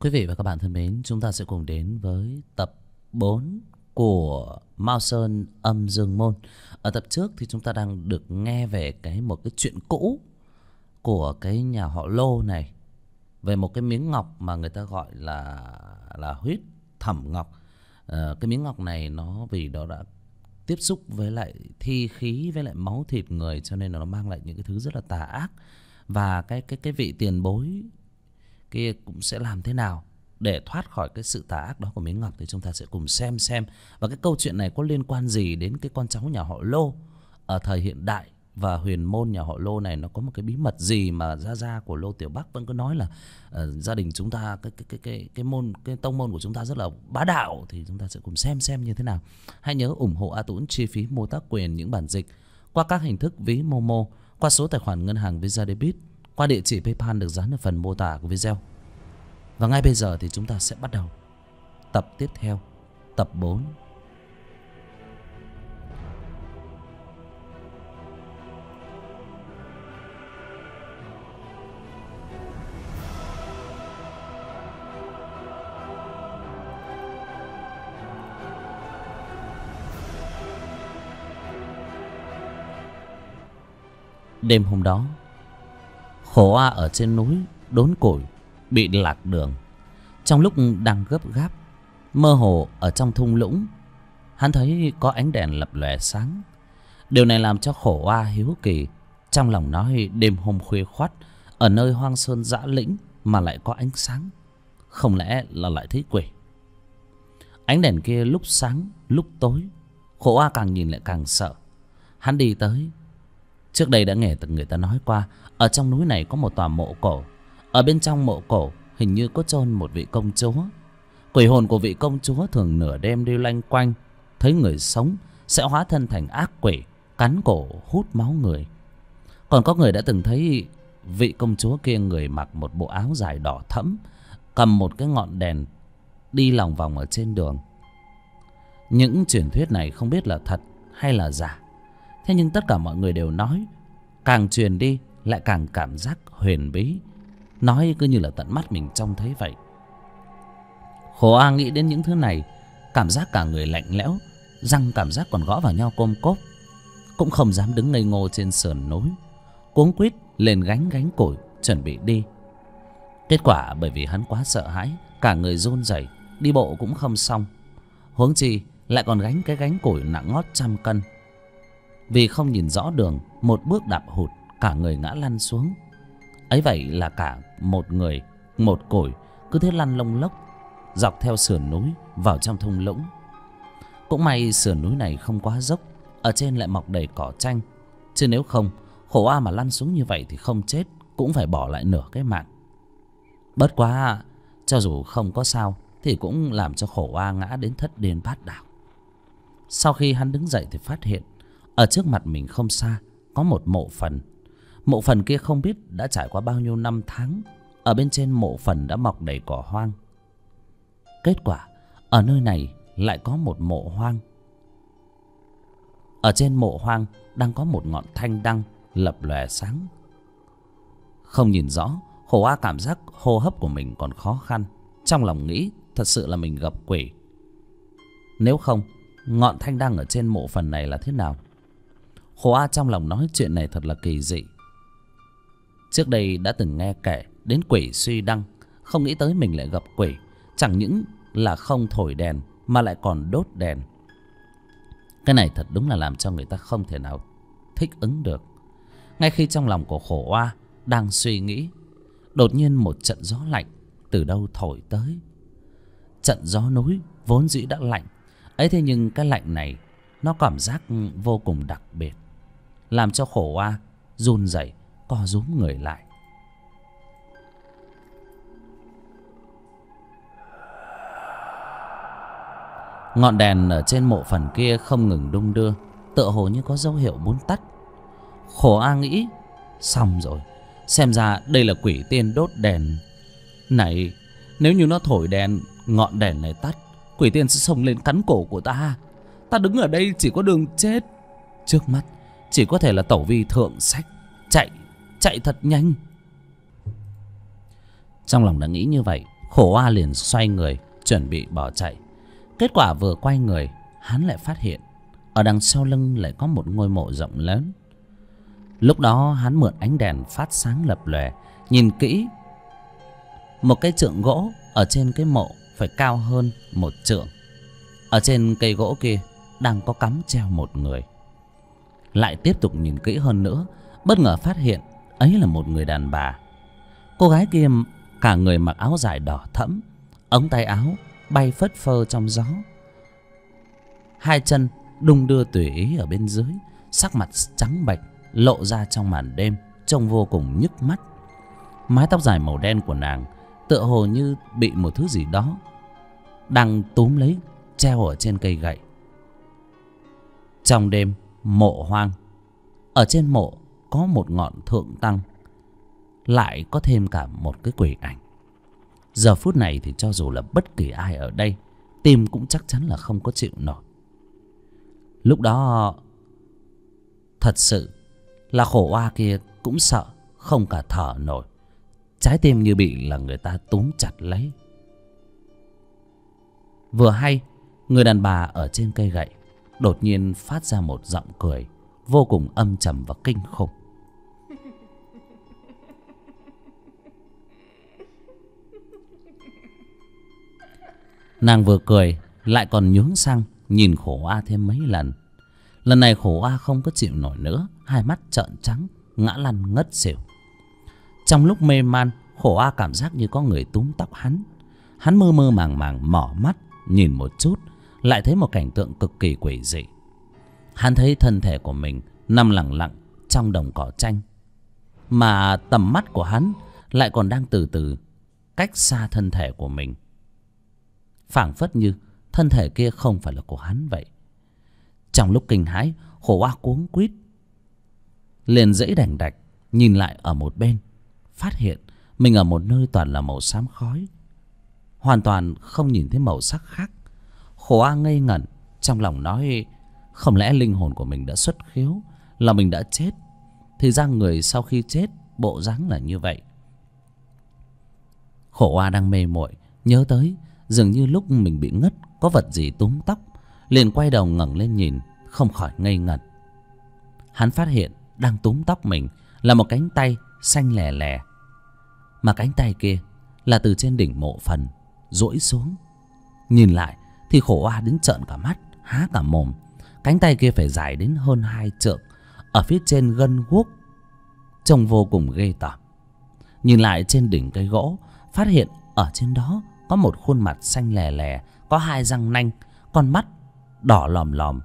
Quý vị và các bạn thân mến, chúng ta sẽ cùng đến với tập 4 của Mao Sơn Âm Dương Môn. Ở tập trước thì chúng ta đang được nghe về một cái chuyện cũ của cái nhà họ Lô này, về một cái miếng ngọc mà người ta gọi là huyết thẩm ngọc. Cái miếng ngọc này nó vì nó đã tiếp xúc với lại thi khí với lại máu thịt người, cho nên là nó mang lại những cái thứ rất là tà ác. Và cái vị tiền bối kia cũng sẽ làm thế nào để thoát khỏi cái sự tà ác đó của miếng ngọc, thì chúng ta sẽ cùng xem. Và cái câu chuyện này có liên quan gì đến cái con cháu nhà họ Lô ở thời hiện đại, và huyền môn nhà họ Lô này nó có một cái bí mật gì mà gia của Lô Tiểu Bắc vẫn cứ nói là gia đình chúng ta cái tông môn của chúng ta rất là bá đạo. Thì chúng ta sẽ cùng xem như thế nào. Hãy nhớ ủng hộ A Tũng chi phí mua tác quyền những bản dịch qua các hình thức ví Momo, qua số tài khoản ngân hàng Visa Debit, qua địa chỉ PayPal được dán ở phần mô tả của video. Và ngay bây giờ thì chúng ta sẽ bắt đầu tập tiếp theo, tập 4. Đêm hôm đó, Khổ A ở trên núi đốn củi bị lạc đường. Trong lúc đang gấp gáp, mơ hồ ở trong thung lũng, hắn thấy có ánh đèn lập lòe sáng. Điều này làm cho Khổ A hiếu kỳ, trong lòng nói đêm hôm khuya khoắt ở nơi hoang sơn dã lĩnh mà lại có ánh sáng, không lẽ là lại thấy quỷ. Ánh đèn kia lúc sáng lúc tối, Khổ A càng nhìn lại càng sợ. Hắn đi tới. Trước đây đã nghe người ta nói qua, ở trong núi này có một tòa mộ cổ. Ở bên trong mộ cổ hình như có chôn một vị công chúa. Quỷ hồn của vị công chúa thường nửa đêm đi loanh quanh, thấy người sống sẽ hóa thân thành ác quỷ, cắn cổ hút máu người. Còn có người đã từng thấy vị công chúa kia người mặc một bộ áo dài đỏ thẫm, cầm một cái ngọn đèn đi lòng vòng ở trên đường. Những truyền thuyết này không biết là thật hay là giả. Thế nhưng tất cả mọi người đều nói, càng truyền đi lại càng cảm giác huyền bí, nói cứ như là tận mắt mình trông thấy vậy. Khổ A nghĩ đến những thứ này, cảm giác cả người lạnh lẽo, răng cảm giác còn gõ vào nhau côm cốp. Cũng không dám đứng ngây ngô trên sườn núi, cuống quýt lên gánh củi chuẩn bị đi. Kết quả bởi vì hắn quá sợ hãi, cả người run rẩy, đi bộ cũng không xong, huống chi lại còn gánh cái gánh củi nặng ngót 100 cân. Vì không nhìn rõ đường, một bước đạp hụt, cả người ngã lăn xuống. Ấy vậy là cả một người một củi cứ thế lăn lông lốc dọc theo sườn núi vào trong thung lũng. Cũng may sườn núi này không quá dốc, ở trên lại mọc đầy cỏ tranh, chứ nếu không Khổ A mà lăn xuống như vậy thì không chết cũng phải bỏ lại nửa cái mạng. Bất quá cho dù không có sao thì cũng làm cho Khổ A ngã đến thất điên bát đảo. Sau khi hắn đứng dậy thì phát hiện ở trước mặt mình không xa có một mộ phần. Mộ phần kia không biết đã trải qua bao nhiêu năm tháng. Ở bên trên mộ phần đã mọc đầy cỏ hoang. Kết quả ở nơi này lại có một mộ hoang. Ở trên mộ hoang đang có một ngọn thanh đăng lập lòe sáng. Không nhìn rõ, Khổ A cảm giác hô hấp của mình còn khó khăn. Trong lòng nghĩ thật sự là mình gặp quỷ. Nếu không, ngọn thanh đăng ở trên mộ phần này là thế nào? Khổ A trong lòng nói chuyện này thật là kỳ dị. Trước đây đã từng nghe kể đến quỷ suy đăng, không nghĩ tới mình lại gặp quỷ. Chẳng những là không thổi đèn mà lại còn đốt đèn. Cái này thật đúng là làm cho người ta không thể nào thích ứng được. Ngay khi trong lòng của Khổ A đang suy nghĩ, đột nhiên một trận gió lạnh từ đâu thổi tới. Trận gió núi vốn dĩ đã lạnh ấy, thế nhưng cái lạnh này nó cảm giác vô cùng đặc biệt, làm cho Khổ A run rẩy co rúm người lại. Ngọn đèn ở trên mộ phần kia không ngừng đung đưa, tựa hồ như có dấu hiệu muốn tắt. Khổ A nghĩ, xong rồi, xem ra đây là quỷ tiên đốt đèn. Này, nếu như nó thổi đèn, ngọn đèn này tắt, quỷ tiên sẽ xông lên cắn cổ của ta. Ta đứng ở đây chỉ có đường chết. Trước mắt chỉ có thể là tẩu vi thượng sách, chạy thật nhanh. Trong lòng đã nghĩ như vậy, Khổ Hoa liền xoay người chuẩn bị bỏ chạy. Kết quả vừa quay người, hắn lại phát hiện ở đằng sau lưng lại có một ngôi mộ rộng lớn. Lúc đó hắn mượn ánh đèn phát sáng lập lòe, nhìn kỹ, một cái chượng gỗ ở trên cái mộ phải cao hơn 1 trượng. Ở trên cây gỗ kia đang có cắm treo một người. Lại tiếp tục nhìn kỹ hơn nữa, bất ngờ phát hiện ấy là một người đàn bà. Cô gái kia cả người mặc áo dài đỏ thẫm, ống tay áo bay phất phơ trong gió, hai chân đung đưa tùy ý ở bên dưới, sắc mặt trắng bệch lộ ra trong màn đêm, trông vô cùng nhức mắt. Mái tóc dài màu đen của nàng tựa hồ như bị một thứ gì đó đang túm lấy, treo ở trên cây gậy. Trong đêm mộ hoang, ở trên mộ có một ngọn thượng tăng, lại có thêm cả một cái quỷ ảnh. Giờ phút này thì cho dù là bất kỳ ai ở đây, tim cũng chắc chắn là không có chịu nổi. Lúc đó thật sự là Khổ Hoa kia cũng sợ không cả thở nổi, trái tim như bị là người ta túm chặt lấy. Vừa hay người đàn bà ở trên cây gậy đột nhiên phát ra một giọng cười vô cùng âm trầm và kinh khủng. Nàng vừa cười lại còn nhướng sang nhìn Khổ Hoa thêm mấy lần. Lần này Khổ Hoa không có chịu nổi nữa, hai mắt trợn trắng, ngã lăn ngất xỉu. Trong lúc mê man, Khổ Hoa cảm giác như có người túm tóc hắn. Hắn mơ mơ màng màng mở mắt nhìn một chút, lại thấy một cảnh tượng cực kỳ quỷ dị. Hắn thấy thân thể của mình nằm lặng lặng trong đồng cỏ tranh, mà tầm mắt của hắn lại còn đang từ từ cách xa thân thể của mình, phảng phất như thân thể kia không phải là của hắn vậy. Trong lúc kinh hãi, Khổ Hoa cuống quýt liền dãy đành đạch nhìn lại ở một bên, phát hiện mình ở một nơi toàn là màu xám khói, hoàn toàn không nhìn thấy màu sắc khác. Khổ Hoa ngây ngẩn, trong lòng nói không lẽ linh hồn của mình đã xuất khiếu, là mình đã chết. Thì ra người sau khi chết bộ dáng là như vậy. Khổ Hoa đang mê muội, nhớ tới dường như lúc mình bị ngất có vật gì túm tóc, liền quay đầu ngẩng lên nhìn, không khỏi ngây ngẩn. Hắn phát hiện đang túm tóc mình là một cánh tay xanh lè lè, mà cánh tay kia là từ trên đỉnh mộ phần duỗi xuống. Nhìn lại thì Khổ Hoa đến trợn cả mắt, há cả mồm. Cánh tay kia phải dài đến hơn 2 trượng, ở phía trên gân guốc, trông vô cùng ghê tởm. Nhìn lại trên đỉnh cây gỗ, phát hiện ở trên đó có một khuôn mặt xanh lè lè, có 2 răng nanh, con mắt đỏ lòm lòm.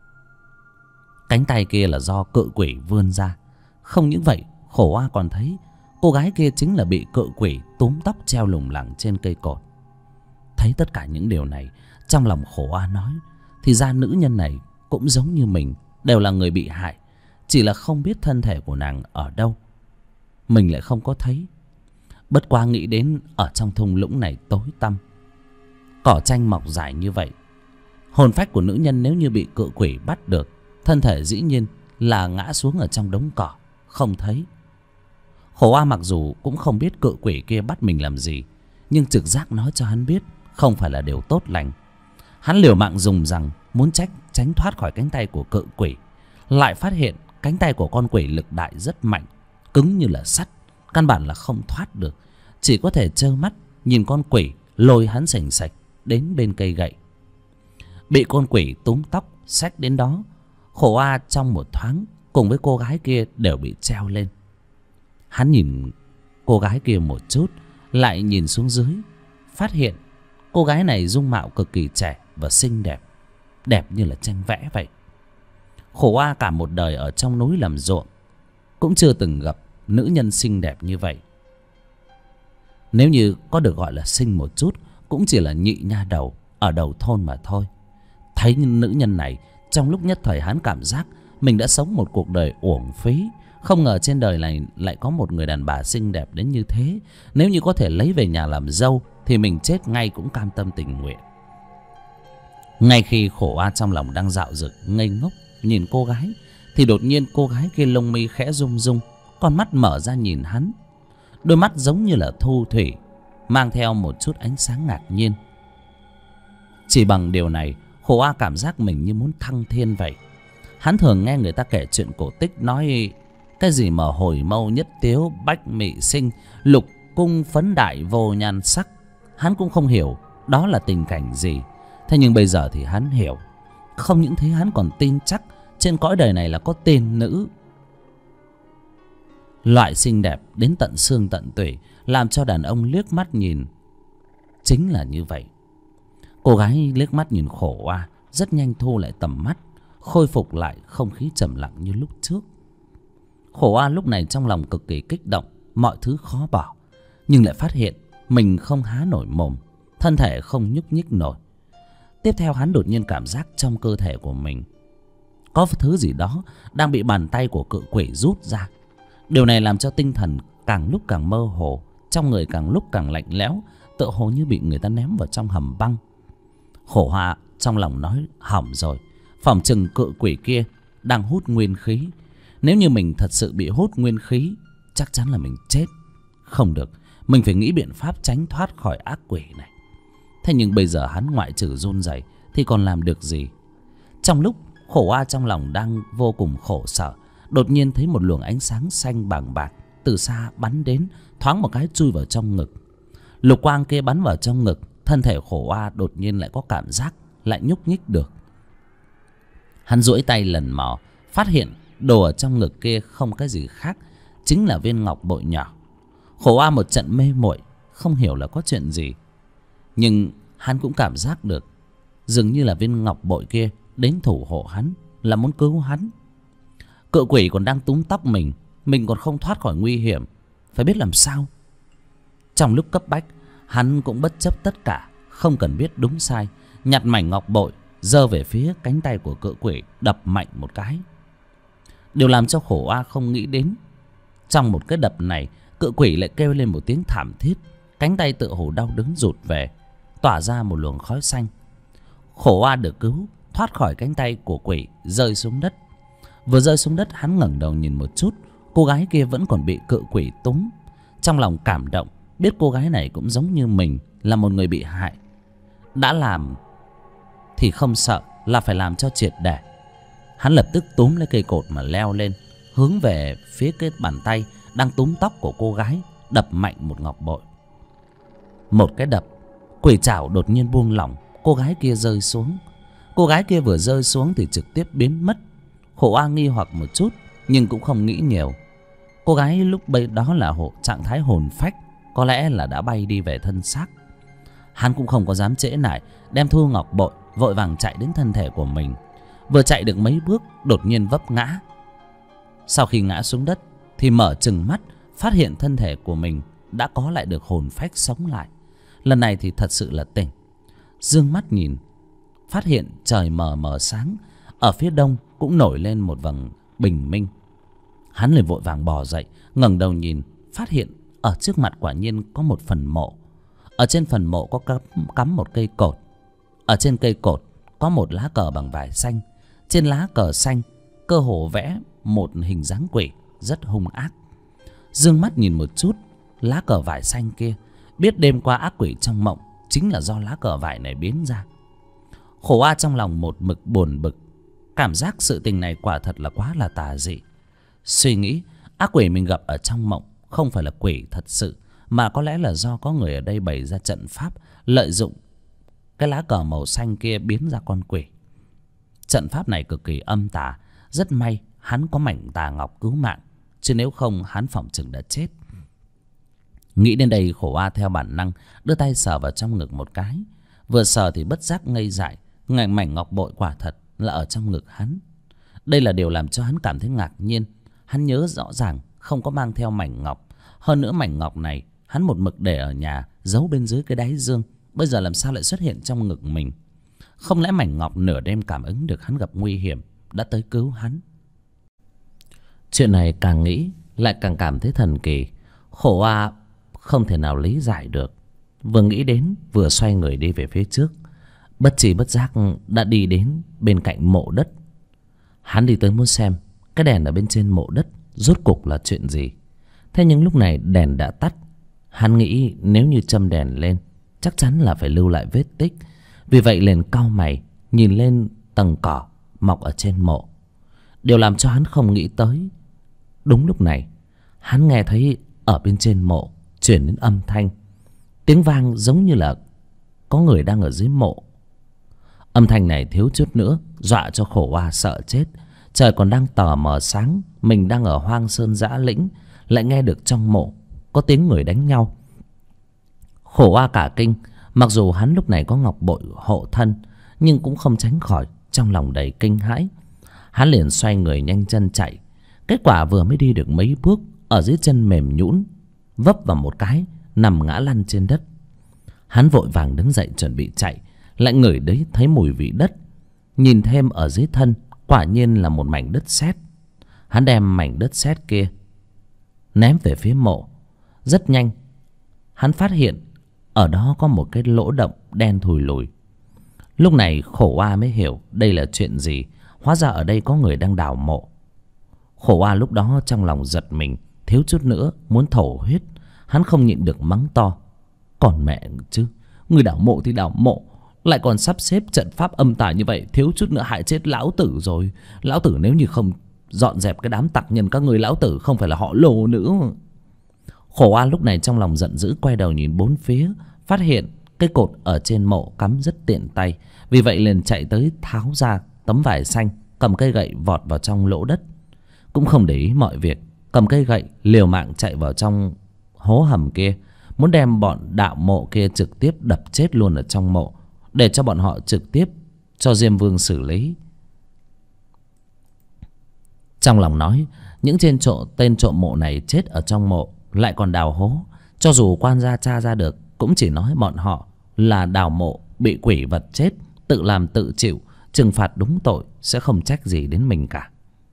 Cánh tay kia là do cự quỷ vươn ra. Không những vậy, Khổ Hoa còn thấy cô gái kia chính là bị cự quỷ túm tóc treo lủng lẳng trên cây cột. Thấy tất cả những điều này, trong lòng Khổ Hoa nói thì ra nữ nhân này cũng giống như mình, đều là người bị hại, chỉ là không biết thân thể của nàng ở đâu, mình lại không có thấy. Bất quá nghĩ đến ở trong thung lũng này tối tăm, cỏ tranh mọc dài như vậy, hồn phách của nữ nhân nếu như bị cự quỷ bắt được, thân thể dĩ nhiên là ngã xuống ở trong đống cỏ, không thấy. Khổ Hoa mặc dù cũng không biết cự quỷ kia bắt mình làm gì, nhưng trực giác nói cho hắn biết không phải là điều tốt lành. Hắn liều mạng dùng rằng muốn tránh thoát khỏi cánh tay của cự quỷ, lại phát hiện cánh tay của con quỷ lực đại rất mạnh, cứng như là sắt, căn bản là không thoát được. Chỉ có thể trơ mắt nhìn con quỷ lôi hắn sành sạch đến bên cây gậy. Bị con quỷ túm tóc xách đến đó, Khổ Hoa trong một thoáng cùng với cô gái kia đều bị treo lên. Hắn nhìn cô gái kia một chút, lại nhìn xuống dưới, phát hiện cô gái này dung mạo cực kỳ trẻ và xinh đẹp, đẹp như là tranh vẽ vậy. Khổ Hoa cả một đời ở trong núi làm ruộng, cũng chưa từng gặp nữ nhân xinh đẹp như vậy. Nếu như có được gọi là xinh một chút, cũng chỉ là nhị nha đầu ở đầu thôn mà thôi. Thấy nữ nhân này, trong lúc nhất thời hắn cảm giác mình đã sống một cuộc đời uổng phí. Không ngờ trên đời này lại có một người đàn bà xinh đẹp đến như thế. Nếu như có thể lấy về nhà làm dâu thì mình chết ngay cũng cam tâm tình nguyện. Ngay khi Khổ Hoa trong lòng đang dạo dực ngây ngốc nhìn cô gái, thì đột nhiên cô gái kia lông mi khẽ rung rung, con mắt mở ra nhìn hắn. Đôi mắt giống như là thu thủy, mang theo một chút ánh sáng ngạc nhiên. Chỉ bằng điều này, Khổ A cảm giác mình như muốn thăng thiên vậy. Hắn thường nghe người ta kể chuyện cổ tích nói cái gì mà hồi mâu nhất tiếu bách mị sinh, lục cung phấn đại vô nhan sắc. Hắn cũng không hiểu đó là tình cảnh gì. Thế nhưng bây giờ thì hắn hiểu. Không những thế, hắn còn tin chắc trên cõi đời này là có tiên nữ, loại xinh đẹp đến tận xương tận tủy, làm cho đàn ông liếc mắt nhìn. Chính là như vậy. Cô gái liếc mắt nhìn Khổ A, rất nhanh thu lại tầm mắt, khôi phục lại không khí trầm lặng như lúc trước. Khổ A lúc này trong lòng cực kỳ kích động, mọi thứ khó bỏ, nhưng lại phát hiện mình không há nổi mồm, thân thể không nhúc nhích nổi. Tiếp theo hắn đột nhiên cảm giác trong cơ thể của mình có thứ gì đó đang bị bàn tay của cự quỷ rút ra. Điều này làm cho tinh thần càng lúc càng mơ hồ, trong người càng lúc càng lạnh lẽo, tựa hồ như bị người ta ném vào trong hầm băng. Khổ Hoa trong lòng nói hỏng rồi, phỏng chừng cự quỷ kia đang hút nguyên khí. Nếu như mình thật sự bị hút nguyên khí, chắc chắn là mình chết. Không được, mình phải nghĩ biện pháp tránh thoát khỏi ác quỷ này. Thế nhưng bây giờ hắn ngoại trừ run rẩy thì còn làm được gì? Trong lúc Khổ Hoa trong lòng đang vô cùng khổ sở, đột nhiên thấy một luồng ánh sáng xanh bàng bạc từ xa bắn đến, thoáng một cái chui vào trong ngực. Lục quang kia bắn vào trong ngực, thân thể Khổ Hoa đột nhiên lại có cảm giác lại nhúc nhích được. Hắn duỗi tay lần mò, phát hiện đồ ở trong ngực kia không cái gì khác, chính là viên ngọc bội nhỏ. Khổ Hoa một trận mê muội, không hiểu là có chuyện gì, nhưng hắn cũng cảm giác được dường như là viên ngọc bội kia đến thủ hộ hắn, là muốn cứu hắn. Cự quỷ còn đang túm tóc mình còn không thoát khỏi nguy hiểm, phải biết làm sao. Trong lúc cấp bách, hắn cũng bất chấp tất cả, không cần biết đúng sai, nhặt mảnh ngọc bội giơ về phía cánh tay của cự quỷ, đập mạnh một cái. Điều làm cho Khổ A không nghĩ đến, trong một cái đập này, cự quỷ lại kêu lên một tiếng thảm thiết, cánh tay tựa hồ đau đớn rụt về, tỏa ra một luồng khói xanh. Khổ A được cứu, thoát khỏi cánh tay của quỷ, rơi xuống đất. Vừa rơi xuống đất, hắn ngẩng đầu nhìn một chút, cô gái kia vẫn còn bị cự quỷ túm. Trong lòng cảm động, biết cô gái này cũng giống như mình, là một người bị hại. Đã làm thì không sợ, là phải làm cho triệt để. Hắn lập tức túm lấy cây cột mà leo lên, hướng về phía cái bàn tay đang túm tóc của cô gái, đập mạnh một ngọc bội. Một cái đập, quỷ trảo đột nhiên buông lỏng, cô gái kia rơi xuống. Cô gái kia vừa rơi xuống thì trực tiếp biến mất. Khổ A nghi hoặc một chút, nhưng cũng không nghĩ nhiều. Cô gái lúc bây đó là trạng thái hồn phách, có lẽ là đã bay đi về thân xác. Hắn cũng không có dám trễ nải, đem thu ngọc bội, vội vàng chạy đến thân thể của mình. Vừa chạy được mấy bước, đột nhiên vấp ngã. Sau khi ngã xuống đất thì mở trừng mắt, phát hiện thân thể của mình đã có lại được hồn phách sống lại. Lần này thì thật sự là tỉnh. Dương mắt nhìn, phát hiện trời mờ mờ sáng, ở phía đông cũng nổi lên một vầng bình minh. Hắn liền vội vàng bò dậy, ngẩng đầu nhìn, phát hiện ở trước mặt quả nhiên có một phần mộ. Ở trên phần mộ có cắm một cây cột. Ở trên cây cột có một lá cờ bằng vải xanh. Trên lá cờ xanh cơ hồ vẽ một hình dáng quỷ rất hung ác. Dương mắt nhìn một chút lá cờ vải xanh kia, biết đêm qua ác quỷ trong mộng chính là do lá cờ vải này biến ra. Khổ A trong lòng một mực buồn bực, cảm giác sự tình này quả thật là quá là tà dị. Suy nghĩ ác quỷ mình gặp ở trong mộng không phải là quỷ thật sự, mà có lẽ là do có người ở đây bày ra trận pháp, lợi dụng cái lá cờ màu xanh kia biến ra con quỷ. Trận pháp này cực kỳ âm tà, rất may hắn có mảnh tà ngọc cứu mạng, chứ nếu không hắn phỏng chừng đã chết. Nghĩ đến đây, Khổ A theo bản năng đưa tay sờ vào trong ngực một cái. Vừa sờ thì bất giác ngây dại, mảnh ngọc bội quả thật là ở trong ngực hắn. Đây là điều làm cho hắn cảm thấy ngạc nhiên. Hắn nhớ rõ ràng không có mang theo mảnh ngọc. Hơn nữa mảnh ngọc này hắn một mực để ở nhà, giấu bên dưới cái đáy dương, bây giờ làm sao lại xuất hiện trong ngực mình? Không lẽ mảnh ngọc nửa đêm cảm ứng được hắn gặp nguy hiểm, đã tới cứu hắn? Chuyện này càng nghĩ lại càng cảm thấy thần kỳ. Khổ A không thể nào lý giải được. Vừa nghĩ đến vừa xoay người đi về phía trước, bất tri bất giác đã đi đến bên cạnh mộ đất. Hắn đi tới muốn xem cái đèn ở bên trên mộ đất rốt cục là chuyện gì. Thế nhưng lúc này đèn đã tắt. Hắn nghĩ nếu như châm đèn lên chắc chắn là phải lưu lại vết tích. Vì vậy liền cau mày nhìn lên tầng cỏ mọc ở trên mộ. Điều làm cho hắn không nghĩ tới, đúng lúc này hắn nghe thấy ở bên trên mộ truyền đến âm thanh, tiếng vang giống như là có người đang ở dưới mộ. Âm thanh này thiếu chút nữa dọa cho Khổ Hoa sợ chết. Trời còn đang tờ mờ sáng, mình đang ở hoang sơn dã lĩnh, lại nghe được trong mộ có tiếng người đánh nhau. Khổ Hoa cả kinh. Mặc dù hắn lúc này có ngọc bội hộ thân, nhưng cũng không tránh khỏi trong lòng đầy kinh hãi. Hắn liền xoay người nhanh chân chạy. Kết quả vừa mới đi được mấy bước, ở dưới chân mềm nhũn, vấp vào một cái, nằm ngã lăn trên đất. Hắn vội vàng đứng dậy chuẩn bị chạy, lại ngửi đấy thấy mùi vị đất. Nhìn thêm ở dưới thân, quả nhiên là một mảnh đất sét. Hắn đem mảnh đất sét kia ném về phía mộ. Rất nhanh hắn phát hiện ở đó có một cái lỗ động đen thùi lùi. Lúc này Khổ Hoa mới hiểu đây là chuyện gì. Hóa ra ở đây có người đang đào mộ. Khổ Hoa lúc đó trong lòng giật mình, thiếu chút nữa muốn thổ huyết. Hắn không nhịn được mắng to: còn mẹ chứ, người đào mộ thì đào mộ, lại còn sắp xếp trận pháp âm tà như vậy, thiếu chút nữa hại chết lão tử rồi. Lão tử nếu như không dọn dẹp cái đám tặc nhân các người, lão tử không phải là họ Lô nữa. Khổ Hoa lúc này trong lòng giận dữ, quay đầu nhìn bốn phía, phát hiện cái cột ở trên mộ cắm rất tiện tay. Vì vậy liền chạy tới tháo ra tấm vải xanh, cầm cây gậy vọt vào trong lỗ đất. Cũng không để ý mọi việc, cầm cây gậy liều mạng chạy vào trong hố hầm kia, muốn đem bọn đạo mộ kia trực tiếp đập chết luôn ở trong mộ, để cho bọn họ trực tiếp cho Diêm Vương xử lý. Trong lòng nói, những tên trộm mộ này chết ở trong mộ lại còn đào hố, cho dù quan gia tra ra được cũng chỉ nói bọn họ là đào mộ bị quỷ vật chết, tự làm tự chịu, trừng phạt đúng tội, sẽ không trách gì đến mình cả.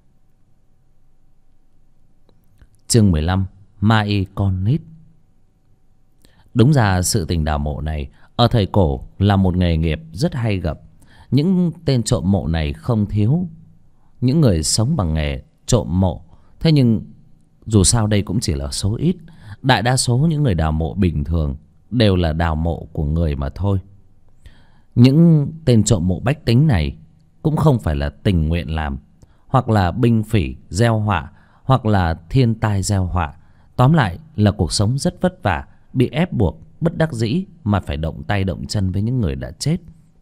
Chương 15: Ma y con nít. Đúng ra sự tình đào mộ này ở thời cổ là một nghề nghiệp rất hay gặp. Những tên trộm mộ này không thiếu những người sống bằng nghề trộm mộ. Thế nhưng dù sao đây cũng chỉ là số ít. Đại đa số những người đào mộ bình thường đều là đào mộ của người mà thôi. Những tên trộm mộ bách tính này cũng không phải là tình nguyện làm, hoặc là binh phỉ gieo họa, hoặc là thiên tai gieo họa. Tóm lại là cuộc sống rất vất vả, bị ép buộc bất đắc dĩ mà phải động tay động chân với những người đã chết.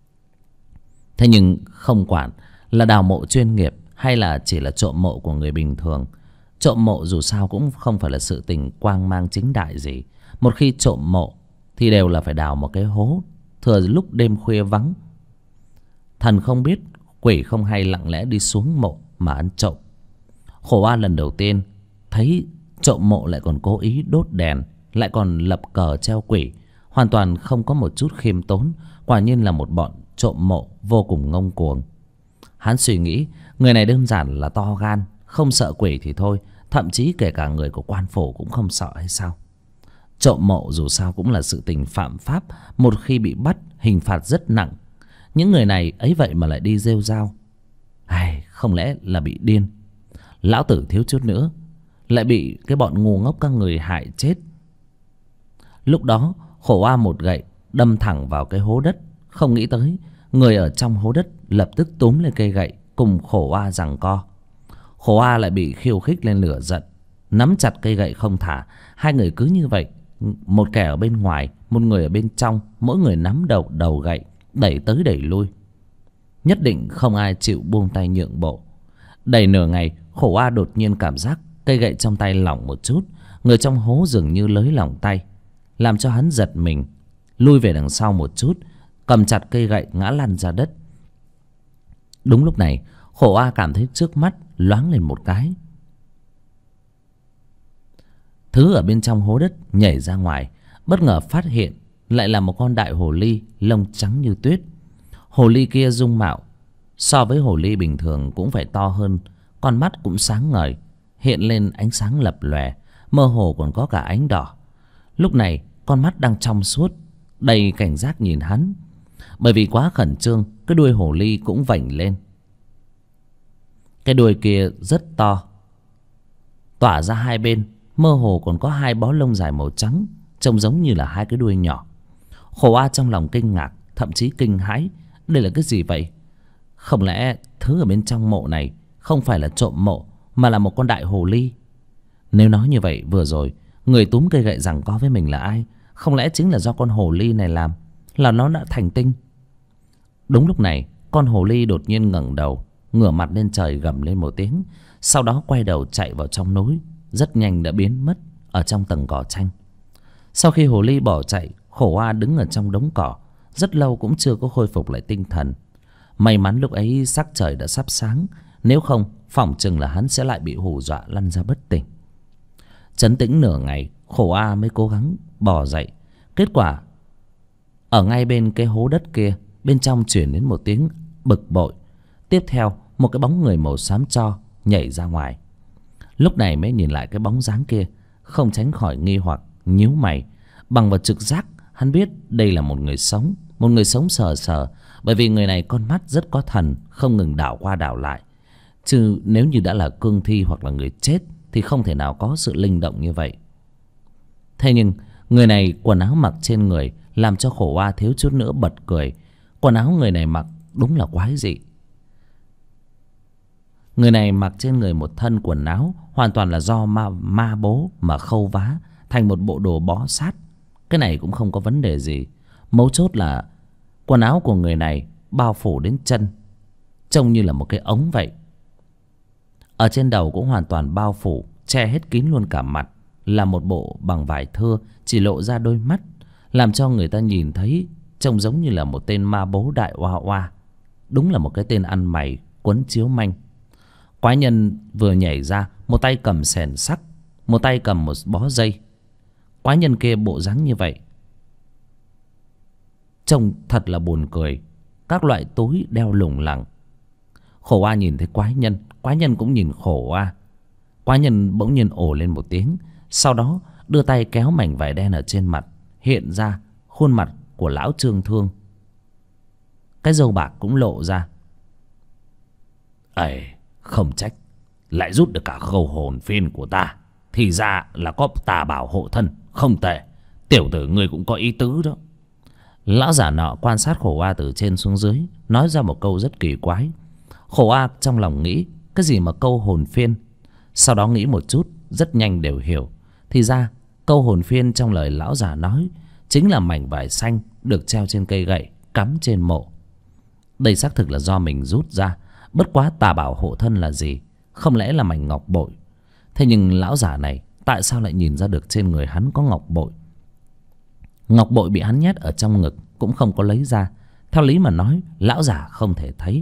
Thế nhưng không quản là đào mộ chuyên nghiệp hay là chỉ là trộm mộ của người bình thường, trộm mộ dù sao cũng không phải là sự tình quang mang chính đại gì. Một khi trộm mộ thì đều là phải đào một cái hố, thừa lúc đêm khuya vắng, thần không biết quỷ không hay, lặng lẽ đi xuống mộ mà ăn trộm. Khổ Hoa lần đầu tiên thấy trộm mộ lại còn cố ý đốt đèn, lại còn lập cờ treo quỷ, hoàn toàn không có một chút khiêm tốn. Quả nhiên là một bọn trộm mộ vô cùng ngông cuồng. Hắn suy nghĩ người này đơn giản là to gan, không sợ quỷ thì thôi, thậm chí kể cả người của quan phủ cũng không sợ hay sao. Trộm mộ dù sao cũng là sự tình phạm pháp, một khi bị bắt hình phạt rất nặng. Những người này ấy vậy mà lại đi rêu rao, không lẽ là bị điên? Lão tử thiếu chút nữa lại bị cái bọn ngu ngốc các người hại chết. Lúc đó Khổ Hoa một gậy đâm thẳng vào cái hố đất. Không nghĩ tới người ở trong hố đất lập tức túm lên cây gậy cùng Khổ Hoa giằng co. Khổ Hoa lại bị khiêu khích lên lửa giận, nắm chặt cây gậy không thả. Hai người cứ như vậy, một kẻ ở bên ngoài, một người ở bên trong, mỗi người nắm đầu gậy đẩy tới đẩy lui. Nhất định không ai chịu buông tay nhượng bộ. Đầy nửa ngày, Khổ Hoa đột nhiên cảm giác cây gậy trong tay lỏng một chút. Người trong hố dường như lới lỏng tay, làm cho hắn giật mình, lui về đằng sau một chút, cầm chặt cây gậy ngã lăn ra đất. Đúng lúc này Khổ Hoa cảm thấy trước mắt loáng lên một cái. Thứ ở bên trong hố đất nhảy ra ngoài, bất ngờ phát hiện lại là một con đại hồ ly lông trắng như tuyết. Hồ ly kia dung mạo so với hồ ly bình thường cũng phải to hơn, con mắt cũng sáng ngời, hiện lên ánh sáng lập lòe, mơ hồ còn có cả ánh đỏ. Lúc này con mắt đang trong suốt, đầy cảnh giác nhìn hắn. Bởi vì quá khẩn trương, cái đuôi hồ ly cũng vểnh lên. Cái đuôi kia rất to, tỏa ra hai bên, mơ hồ còn có hai bó lông dài màu trắng trông giống như là hai cái đuôi nhỏ. Khổ A trong lòng kinh ngạc, thậm chí kinh hãi. Đây là cái gì vậy? Không lẽ thứ ở bên trong mộ này không phải là trộm mộ, mà là một con đại hồ ly? Nếu nói như vậy, vừa rồi người túm cây gậy giằng co với mình là ai? Không lẽ chính là do con hồ ly này làm, là nó đã thành tinh? Đúng lúc này, con hồ ly đột nhiên ngẩng đầu, ngửa mặt lên trời gầm lên một tiếng, sau đó quay đầu chạy vào trong núi, rất nhanh đã biến mất ở trong tầng cỏ tranh. Sau khi hồ ly bỏ chạy, Khổ A đứng ở trong đống cỏ rất lâu cũng chưa có khôi phục lại tinh thần. May mắn lúc ấy sắc trời đã sắp sáng, nếu không phỏng chừng là hắn sẽ lại bị hù dọa lăn ra bất tỉnh. Trấn tĩnh nửa ngày, Khổ A mới cố gắng bò dậy. Kết quả ở ngay bên cái hố đất kia, bên trong chuyển đến một tiếng bực bội. Tiếp theo, một cái bóng người màu xám tro nhảy ra ngoài. Lúc này mới nhìn lại cái bóng dáng kia, không tránh khỏi nghi hoặc, nhíu mày. Bằng vào trực giác, hắn biết đây là một người sống, một người sống sờ sờ, bởi vì người này con mắt rất có thần, không ngừng đảo qua đảo lại. Chứ nếu như đã là cương thi hoặc là người chết thì không thể nào có sự linh động như vậy. Thế nhưng người này quần áo mặc trên người làm cho Khổ A thiếu chút nữa bật cười. Quần áo người này mặc đúng là quái dị. Người này mặc trên người một thân quần áo hoàn toàn là do ma bố mà khâu vá thành một bộ đồ bó sát. Cái này cũng không có vấn đề gì. Mấu chốt là quần áo của người này bao phủ đến chân, trông như là một cái ống vậy. Ở trên đầu cũng hoàn toàn bao phủ, che hết kín luôn cả mặt, là một bộ bằng vải thưa, chỉ lộ ra đôi mắt, làm cho người ta nhìn thấy trông giống như là một tên ma bố đại oa oa. Đúng là một cái tên ăn mày quấn chiếu manh. Quái nhân vừa nhảy ra, một tay cầm xẻng sắc, một tay cầm một bó dây. Quái nhân kia bộ dáng như vậy trông thật là buồn cười. Các loại túi đeo lủng lẳng. Khổ A nhìn thấy quái nhân cũng nhìn Khổ A. Quái nhân bỗng nhiên ồ lên một tiếng, sau đó đưa tay kéo mảnh vải đen ở trên mặt, hiện ra khuôn mặt của lão Trương Thương. Cái râu bạc cũng lộ ra. Ây, không trách lại rút được cả khẩu hồn phiên của ta. Thì ra là có tà bảo hộ thân, không tệ. Tiểu tử ngươi cũng có ý tứ đó. Lão giả nọ quan sát Khổ A từ trên xuống dưới, nói ra một câu rất kỳ quái. Khổ A trong lòng nghĩ cái gì mà câu hồn phiên, sau đó nghĩ một chút, rất nhanh đều hiểu. Thì ra câu hồn phiên trong lời lão già nói chính là mảnh vải xanh được treo trên cây gậy cắm trên mộ. Đây xác thực là do mình rút ra. Bất quá tà bảo hộ thân là gì? Không lẽ là mảnh ngọc bội? Thế nhưng lão già này tại sao lại nhìn ra được trên người hắn có ngọc bội? Ngọc bội bị hắn nhét ở trong ngực cũng không có lấy ra. Theo lý mà nói, lão già không thể thấy.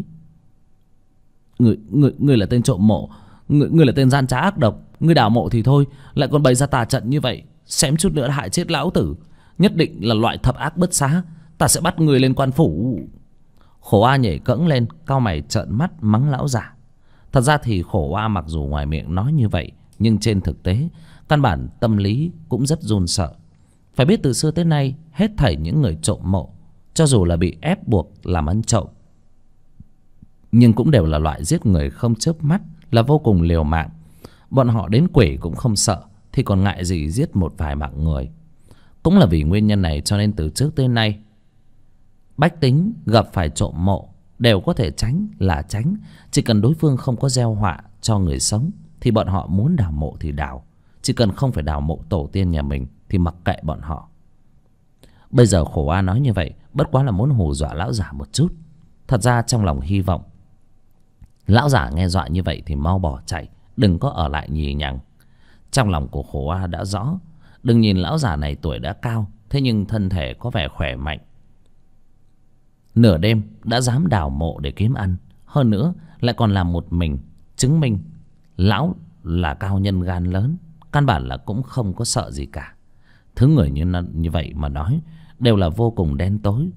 Người là tên trộm mộ, người là tên gian trá ác độc. Người đào mộ thì thôi, lại còn bày ra tà trận như vậy, xém chút nữa đã hại chết lão tử. Nhất định là loại thập ác bất xá. Ta sẽ bắt người lên quan phủ. Khổ A nhảy cẫng lên, cau mày trợn mắt mắng lão giả. Thật ra thì Khổ A mặc dù ngoài miệng nói như vậy, nhưng trên thực tế căn bản tâm lý cũng rất run sợ. Phải biết từ xưa tới nay, hết thảy những người trộm mộ, cho dù là bị ép buộc làm ăn trộm, nhưng cũng đều là loại giết người không chớp mắt, là vô cùng liều mạng. Bọn họ đến quỷ cũng không sợ, thì còn ngại gì giết một vài mạng người. Cũng là vì nguyên nhân này cho nên từ trước tới nay, bách tính gặp phải trộm mộ đều có thể tránh là tránh. Chỉ cần đối phương không có gieo họa cho người sống thì bọn họ muốn đào mộ thì đào. Chỉ cần không phải đào mộ tổ tiên nhà mình thì mặc kệ bọn họ. Bây giờ Khổ A nói như vậy bất quá là muốn hù dọa lão giả một chút. Thật ra trong lòng hy vọng lão giả nghe dọa như vậy thì mau bỏ chạy, đừng có ở lại nhì nhằng. Trong lòng của Khổ A đã rõ, đừng nhìn lão giả này tuổi đã cao, thế nhưng thân thể có vẻ khỏe mạnh. Nửa đêm đã dám đào mộ để kiếm ăn, hơn nữa lại còn làm một mình, chứng minh lão là cao nhân gan lớn, căn bản là cũng không có sợ gì cả. Thứ người như vậy mà nói đều là vô cùng đen tối.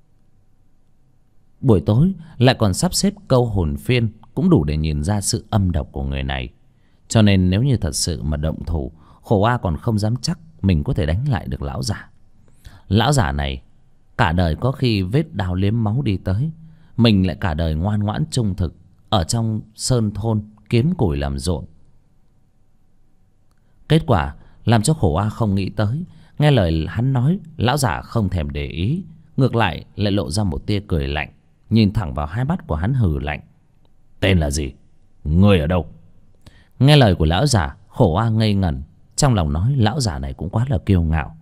Buổi tối lại còn sắp xếp câu hồn phiên cũng đủ để nhìn ra sự âm độc của người này. Cho nên nếu như thật sự mà động thủ, Khổ A còn không dám chắc mình có thể đánh lại được lão giả. Lão giả này cả đời có khi vết đao liếm máu đi tới, mình lại cả đời ngoan ngoãn trung thực ở trong sơn thôn kiếm củi làm ruộng. Kết quả làm cho Khổ A không nghĩ tới, Nghe lời hắn nói, lão giả không thèm để ý, ngược lại lại lộ ra một tia cười lạnh, nhìn thẳng vào hai mắt của hắn hừ lạnh. Tên là gì? Ngươi ở đâu? Nghe lời của lão giả, Khổ A ngây ngẩn, trong lòng nói lão giả này cũng quá là kiêu ngạo.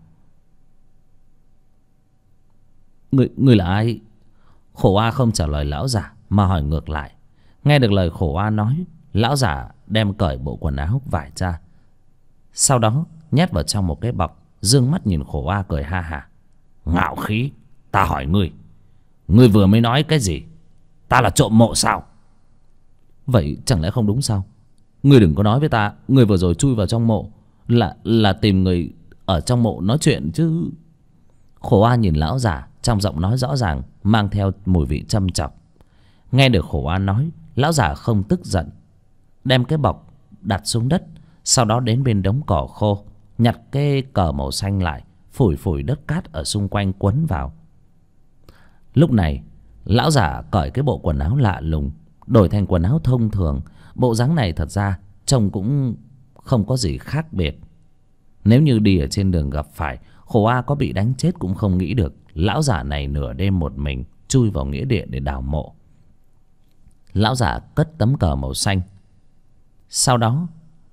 Ngươi là ai? Khổ A không trả lời lão giả mà hỏi ngược lại. Nghe được lời Khổ A nói, lão giả đem cởi bộ quần áo vải ra, sau đó nhét vào trong một cái bọc, dương mắt nhìn Khổ A cười ha hả. Ngạo khí, ta hỏi ngươi, ngươi vừa mới nói cái gì? Ta là trộm mộ sao? Vậy chẳng lẽ không đúng sao? Ngươi đừng có nói với ta ngươi vừa rồi chui vào trong mộ là tìm người ở trong mộ nói chuyện chứ. Khổ A nhìn lão giả, trong giọng nói rõ ràng mang theo mùi vị châm chọc. Nghe được Khổ A nói, lão giả không tức giận, đem cái bọc đặt xuống đất, sau đó đến bên đống cỏ khô, nhặt cái cờ màu xanh lại, phủi phủi đất cát ở xung quanh quấn vào. Lúc này lão giả cởi cái bộ quần áo lạ lùng, đổi thành quần áo thông thường. Bộ dáng này thật ra trông cũng không có gì khác biệt. Nếu như đi ở trên đường gặp phải, Khổ A có bị đánh chết cũng không nghĩ được lão giả này nửa đêm một mình chui vào nghĩa địa để đào mộ. Lão giả cất tấm cờ màu xanh, sau đó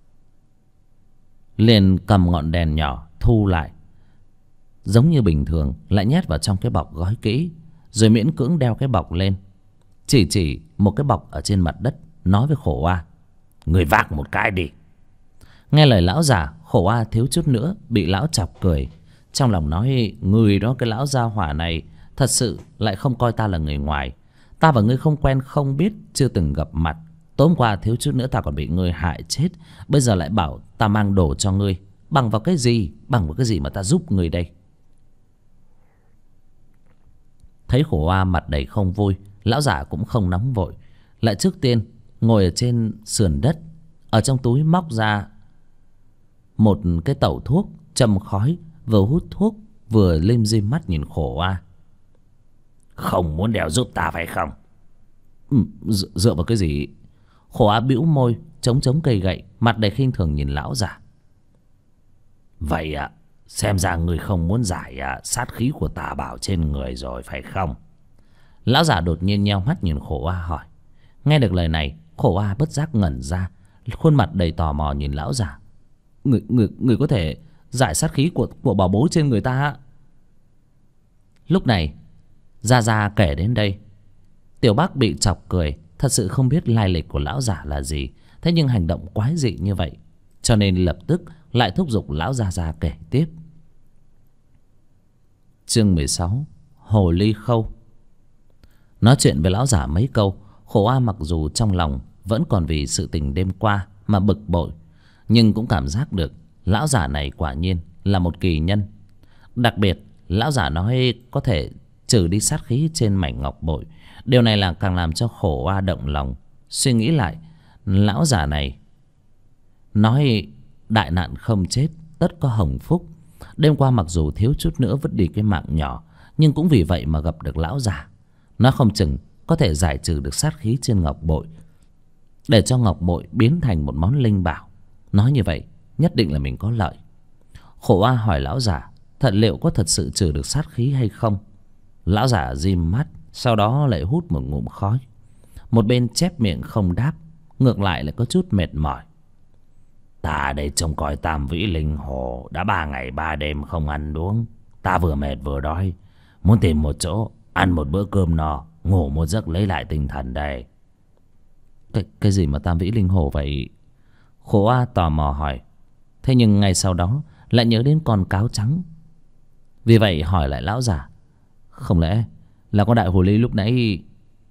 liền cầm ngọn đèn nhỏ thu lại, giống như bình thường, lại nhét vào trong cái bọc gói kỹ, rồi miễn cưỡng đeo cái bọc lên, chỉ một cái bọc ở trên mặt đất, nói với Khổ A. Người vác một cái đi. Nghe lời lão giả, Khổ A thiếu chút nữa bị lão chọc cười, trong lòng nói người đó, cái lão gia hỏa này thật sự lại không coi ta là người ngoài. Ta và ngươi không quen không biết, chưa từng gặp mặt. Tối hôm qua thiếu chút nữa ta còn bị ngươi hại chết, bây giờ lại bảo ta mang đồ cho ngươi. Bằng vào cái gì? Bằng vào cái gì mà ta giúp ngươi đây? Thấy Khổ A mặt đầy không vui, lão giả cũng không nóng vội, lại trước tiên ngồi ở trên sườn đất, ở trong túi móc ra một cái tẩu thuốc, châm khói, vừa hút thuốc vừa lim dim mắt nhìn Khổ A. Không muốn đèo giúp ta phải không? Dựa vào cái gì? Khổ A bĩu môi, chống cây gậy, mặt đầy khinh thường nhìn lão giả. Vậy ạ, xem ra người không muốn giải sát khí của tà bảo trên người rồi phải không? Lão giả đột nhiên nheo mắt nhìn Khổ A hỏi. Nghe được lời này, Khổ A bất giác ngẩn ra, khuôn mặt đầy tò mò nhìn lão giả. Người có thể giải sát khí của bảo bối trên người ta? Lúc này Gia Gia kể đến đây, Tiểu Bác bị chọc cười, thật sự không biết lai lịch của lão giả là gì, thế nhưng hành động quái dị như vậy, cho nên lập tức lại thúc giục lão Gia Gia kể tiếp. Chương 16: Hồ ly khâu. Nói chuyện với lão giả mấy câu, Khổ A mặc dù trong lòng vẫn còn vì sự tình đêm qua mà bực bội, nhưng cũng cảm giác được lão giả này quả nhiên là một kỳ nhân. Đặc biệt lão giả nói có thể trừ đi sát khí trên mảnh ngọc bội. Điều này là càng làm cho Khổ A động lòng. Suy nghĩ lại, lão giả này nói đại nạn không chết tất có hồng phúc. Đêm qua mặc dù thiếu chút nữa vứt đi cái mạng nhỏ, nhưng cũng vì vậy mà gặp được lão giả. Nó không chừng có thể giải trừ được sát khí trên ngọc bội, để cho ngọc bội biến thành một món linh bảo. Nói như vậy nhất định là mình có lợi. Khổ A hỏi lão giả liệu có thật sự trừ được sát khí hay không. Lão giả rim mắt, sau đó lại hút một ngụm khói, một bên chép miệng không đáp, ngược lại có chút mệt mỏi. Ta đây trông coi Tam Vĩ Linh Hồ đã 3 ngày 3 đêm không ăn uống. Ta vừa mệt vừa đói, muốn tìm một chỗ ăn một bữa cơm no, ngủ một giấc lấy lại tinh thần đây. Cái gì mà Tam Vĩ Linh Hồ vậy? Khổ A tò mò hỏi. Thế nhưng ngay sau đó lại nhớ đến con cáo trắng, vì vậy hỏi lại lão giả. Không lẽ là con đại hồ ly lúc nãy?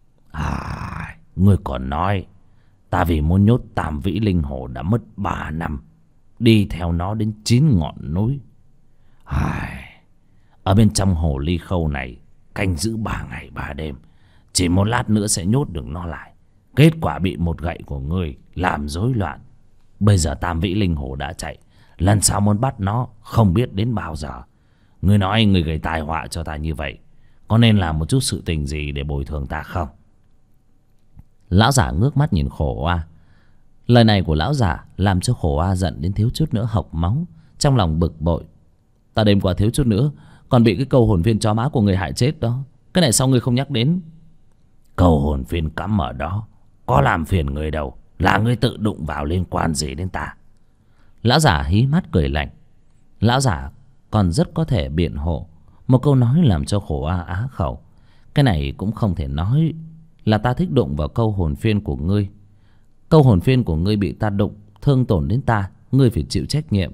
Ngươi còn nói, ta vì muốn nhốt Tam Vĩ Linh Hồ đã mất 3 năm, đi theo nó đến 9 ngọn núi. Ở bên trong hồ ly khâu này canh giữ 3 ngày 3 đêm, chỉ một lát nữa sẽ nhốt được nó lại. Kết quả bị một gậy của ngươi làm rối loạn. Bây giờ Tam Vĩ Linh Hồ đã chạy, lần sau muốn bắt nó không biết đến bao giờ. Ngươi nói ngươi gây tai họa cho ta như vậy, có nên làm một chút sự tình gì để bồi thường ta không? Lão giả ngước mắt nhìn Khổ A. Lời này của lão giả làm cho Khổ A giận đến thiếu chút nữa hộc máu, trong lòng bực bội. Ta đêm qua thiếu chút nữa còn bị cái câu hồn phiên chó má của người hại chết đó. Cái này sao ngươi không nhắc đến? Câu hồn phiên cắm ở đó có làm phiền người đâu, là ngươi tự đụng vào, liên quan gì đến ta? Lão giả hí mắt cười lạnh. Lão giả còn rất có thể biện hộ. Một câu nói làm cho Khổ A á khẩu. Cái này cũng không thể nói là ta thích đụng vào câu hồn phiên của ngươi. Câu hồn phiên của ngươi bị ta đụng thương tổn đến ta, ngươi phải chịu trách nhiệm.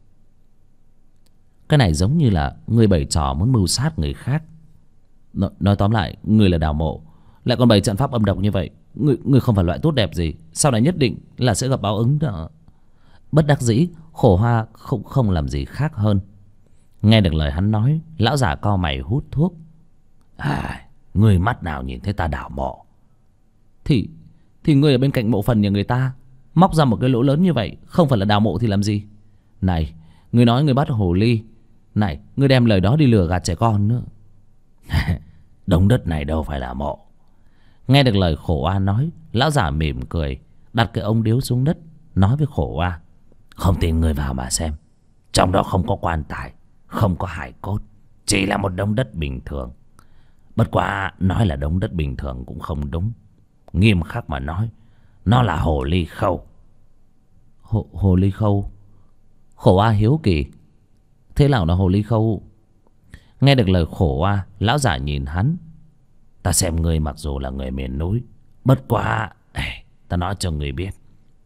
Cái này giống như là ngươi bày trò muốn mưu sát người khác. Nói tóm lại, ngươi là Đào Mộ, lại còn bày trận pháp âm độc như vậy. Ngươi không phải loại tốt đẹp gì, sau này nhất định là sẽ gặp báo ứng đó. Bất đắc dĩ, Khổ Hoa không làm gì khác hơn. Nghe được lời hắn nói, lão giả cau mày hút thuốc. Ngươi mắt nào nhìn thấy ta đào mộ? Thì ngươi ở bên cạnh mộ phần nhà người ta, móc ra một cái lỗ lớn như vậy, không phải là đào mộ thì làm gì? Này, ngươi nói ngươi bắt hồ ly, này, ngươi đem lời đó đi lừa gạt trẻ con nữa. Đống đất này đâu phải là mộ. Nghe được lời Khổ A nói, lão giả mỉm cười, đặt cái ống điếu xuống đất, nói với Khổ A. Không tin ngươi vào mà xem. Trong đó không có quan tài, không có hài cốt, chỉ là một đống đất bình thường. Bất quá nói là đống đất bình thường cũng không đúng. Nghiêm khắc mà nói, nó là hồ ly khâu. Hồ ly khâu? Khổ A hiếu kỳ. Thế nào là hồ ly khâu? Nghe được lời Khổ A, lão giả nhìn hắn. Ta xem ngươi mặc dù là người miền núi, bất quá ta nói cho ngươi biết,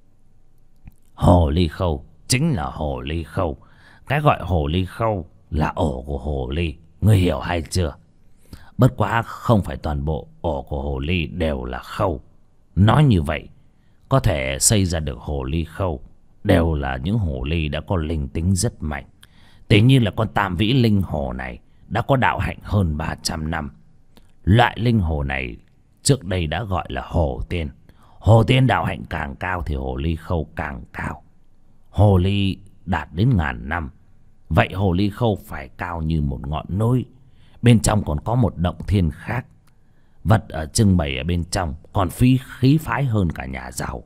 hồ ly khâu chính là hồ ly khâu. Cái gọi hồ ly khâu là ổ của hồ ly, ngươi hiểu hay chưa? Bất quá không phải toàn bộ ổ của hồ ly đều là khâu. Nói như vậy, có thể xây ra được hồ ly khâu đều là những hồ ly đã có linh tính rất mạnh. Tuy nhiên là con Tam Vĩ Linh Hồ này đã có đạo hạnh hơn 300 năm. Loại linh hồ này trước đây đã gọi là hồ tiên. Hồ tiên đạo hạnh càng cao thì hồ ly khâu càng cao. Hồ ly đạt đến 1000 năm, vậy hồ ly khâu phải cao như một ngọn núi. Bên trong còn có một động thiên khác. Vật ở trưng bày ở bên trong còn khí phái hơn cả nhà giàu.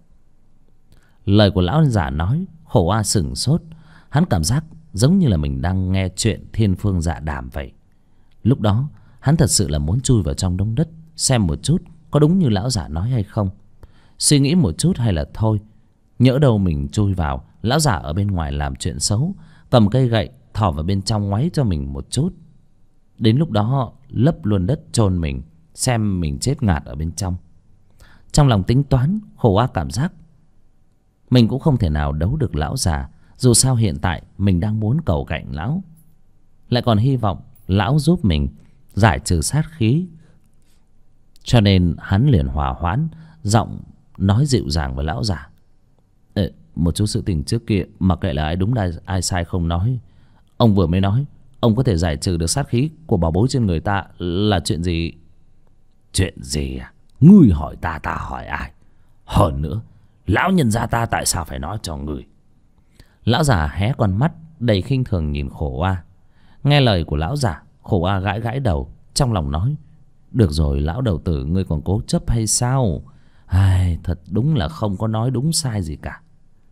Lời của lão giả nói, Khổ A sửng sốt. Hắn cảm giác giống như là mình đang nghe chuyện thiên phương dạ đàm vậy. Lúc đó hắn thật sự là muốn chui vào trong đống đất, xem một chút có đúng như lão giả nói hay không. Suy nghĩ một chút hay là thôi, nhỡ đâu mình chui vào, lão giả ở bên ngoài làm chuyện xấu, cầm cây gậy thò vào bên trong ngoáy cho mình một chút. Đến lúc đó lấp luôn đất chôn mình, xem mình chết ngạt ở bên trong. Trong lòng tính toán, Khổ A cảm giác mình cũng không thể nào đấu được lão già. Dù sao hiện tại mình đang muốn cầu cạnh lão, lại còn hy vọng lão giúp mình giải trừ sát khí. Cho nên hắn liền hòa hoãn giọng, nói dịu dàng với lão già. Một chút sự tình trước kia, mặc kệ là ai đúng ai sai không nói, ông vừa mới nói ông có thể giải trừ được sát khí của bảo bối trên người ta, là chuyện gì? Chuyện gì à? Ngươi hỏi ta, ta hỏi ai? Hơn nữa, lão nhân gia ta tại sao phải nói cho ngươi? Lão già hé con mắt đầy khinh thường nhìn Khổ A. Nghe lời của lão già, Khổ A gãi gãi đầu, trong lòng nói: được rồi lão đầu tử, ngươi còn cố chấp hay sao? Thật đúng là không có nói đúng sai gì cả.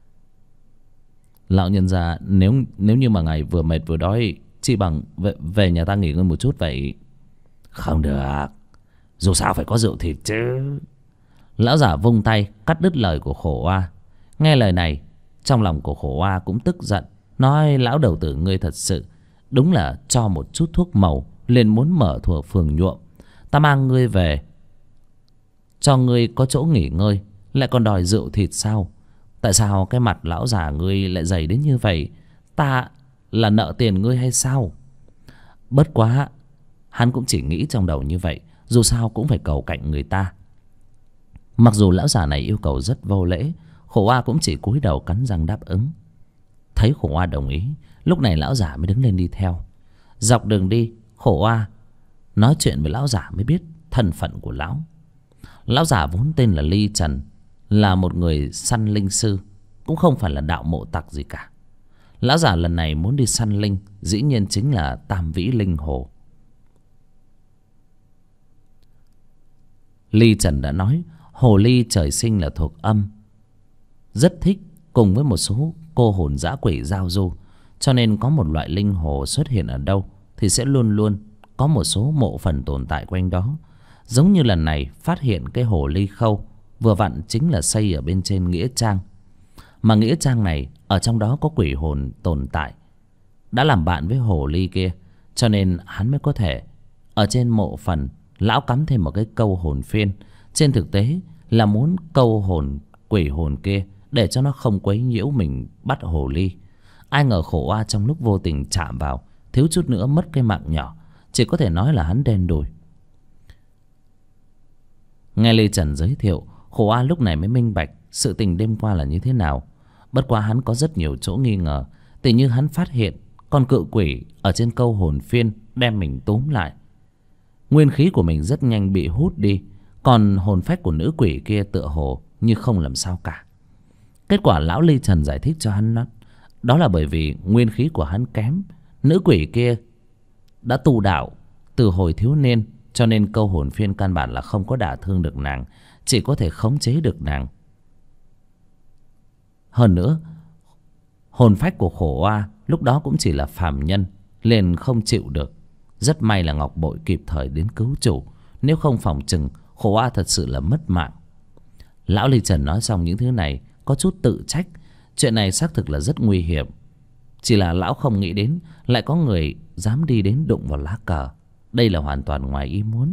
Lão nhân gia, nếu như mà ngài vừa mệt vừa đói, chi bằng về nhà ta nghỉ ngơi một chút vậy. Không được, dù sao phải có rượu thịt chứ. Lão giả vung tay cắt đứt lời của Khổ A. Nghe lời này, trong lòng của Khổ A cũng tức giận, nói: lão đầu tử ngươi thật sự đúng là cho một chút thuốc màu liền muốn mở thủa phường nhuộm. Ta mang ngươi về cho ngươi có chỗ nghỉ ngơi, lại còn đòi rượu thịt sao? Tại sao cái mặt lão già ngươi lại dày đến như vậy? Ta là nợ tiền ngươi hay sao? Bất quá hắn cũng chỉ nghĩ trong đầu như vậy, dù sao cũng phải cầu cạnh người ta. Mặc dù lão già này yêu cầu rất vô lễ, Khổ A cũng chỉ cúi đầu cắn răng đáp ứng. Thấy Khổ A đồng ý, lúc này lão già mới đứng lên đi theo. Dọc đường đi, Khổ A nói chuyện với lão già mới biết thân phận của lão. Lão già vốn tên là Ly Trần, là một người săn linh sư, cũng không phải là đạo mộ tặc gì cả. Lão già lần này muốn đi săn linh, dĩ nhiên chính là Tam Vĩ Linh Hồ. Ly Trần đã nói hồ ly trời sinh là thuộc âm, rất thích cùng với một số cô hồn dã quỷ giao du, cho nên có một loại linh hồ xuất hiện ở đâu thì sẽ luôn luôn có một số mộ phần tồn tại quanh đó. Giống như lần này phát hiện cái hồ ly khâu vừa vặn chính là xây ở bên trên nghĩa trang. Mà nghĩa trang này ở trong đó có quỷ hồn tồn tại, đã làm bạn với hồ ly kia, cho nên hắn mới có thể ở trên mộ phần lão cắm thêm một cái câu hồn phiên. Trên thực tế là muốn câu hồn quỷ hồn kia để cho nó không quấy nhiễu mình bắt hồ ly. Ai ngờ khổ oa trong lúc vô tình chạm vào, thiếu chút nữa mất cái mạng nhỏ. Chỉ có thể nói là hắn đen đủi. Nghe Lê Trần giới thiệu, khổ oa lúc này mới minh bạch sự tình đêm qua là như thế nào. Bất quá hắn có rất nhiều chỗ nghi ngờ. Tỉ như hắn phát hiện con cự quỷ ở trên câu hồn phiên đem mình túm lại. Nguyên khí của mình rất nhanh bị hút đi, còn hồn phách của nữ quỷ kia tựa hồ như không làm sao cả. Kết quả lão Lê Trần giải thích cho hắn đó là bởi vì nguyên khí của hắn kém. Nữ quỷ kia đã tu đạo từ hồi thiếu niên, cho nên câu hồn phiên căn bản là không có đả thương được nàng, chỉ có thể khống chế được nàng. Hơn nữa, hồn phách của khổ oa lúc đó cũng chỉ là phàm nhân, liền không chịu được. Rất may là ngọc bội kịp thời đến cứu chủ, nếu không phòng chừng khổ oa thật sự là mất mạng. Lão Lê Trần nói xong những thứ này có chút tự trách. Chuyện này xác thực là rất nguy hiểm, chỉ là lão không nghĩ đến lại có người dám đi đến đụng vào lá cờ. Đây là hoàn toàn ngoài ý muốn.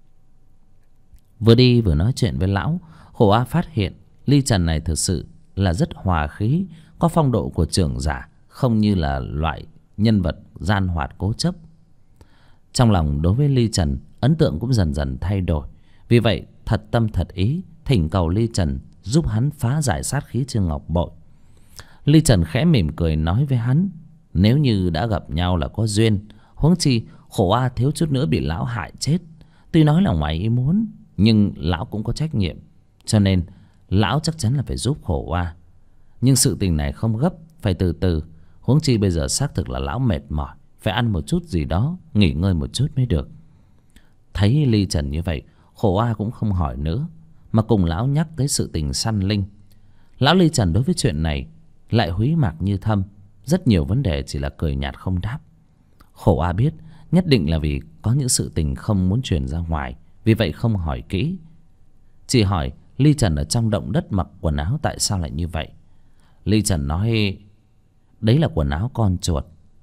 Vừa đi vừa nói chuyện với lão, khổ oa phát hiện Ly Trần này thực sự là rất hòa khí, có phong độ của trưởng giả, không như là loại nhân vật gian hoạt cố chấp. Trong lòng đối với Ly Trần, ấn tượng cũng dần dần thay đổi. Vì vậy thật tâm thật ý thỉnh cầu Ly Trần giúp hắn phá giải sát khí trên ngọc bội. Ly Trần khẽ mỉm cười nói với hắn, nếu như đã gặp nhau là có duyên, huống chi khổ oa thiếu chút nữa bị lão hại chết. Tuy nói là ngoài ý muốn, nhưng lão cũng có trách nhiệm, cho nên lão chắc chắn là phải giúp khổ oa. Nhưng sự tình này không gấp, phải từ từ. Huống chi bây giờ xác thực là lão mệt mỏi, phải ăn một chút gì đó, nghỉ ngơi một chút mới được. Thấy Ly Trần như vậy, khổ oa cũng không hỏi nữa, mà cùng lão nhắc tới sự tình săn linh. Lão Ly Trần đối với chuyện này lại húy mạc như thâm, rất nhiều vấn đề chỉ là cười nhạt không đáp. Khổ oa biết nhất định là vì có những sự tình không muốn truyền ra ngoài, vì vậy không hỏi kỹ, chỉ hỏi Ly Trần ở trong động đất mặc quần áo tại sao lại như vậy. Ly Trần nói đấy là quần áo con chuột,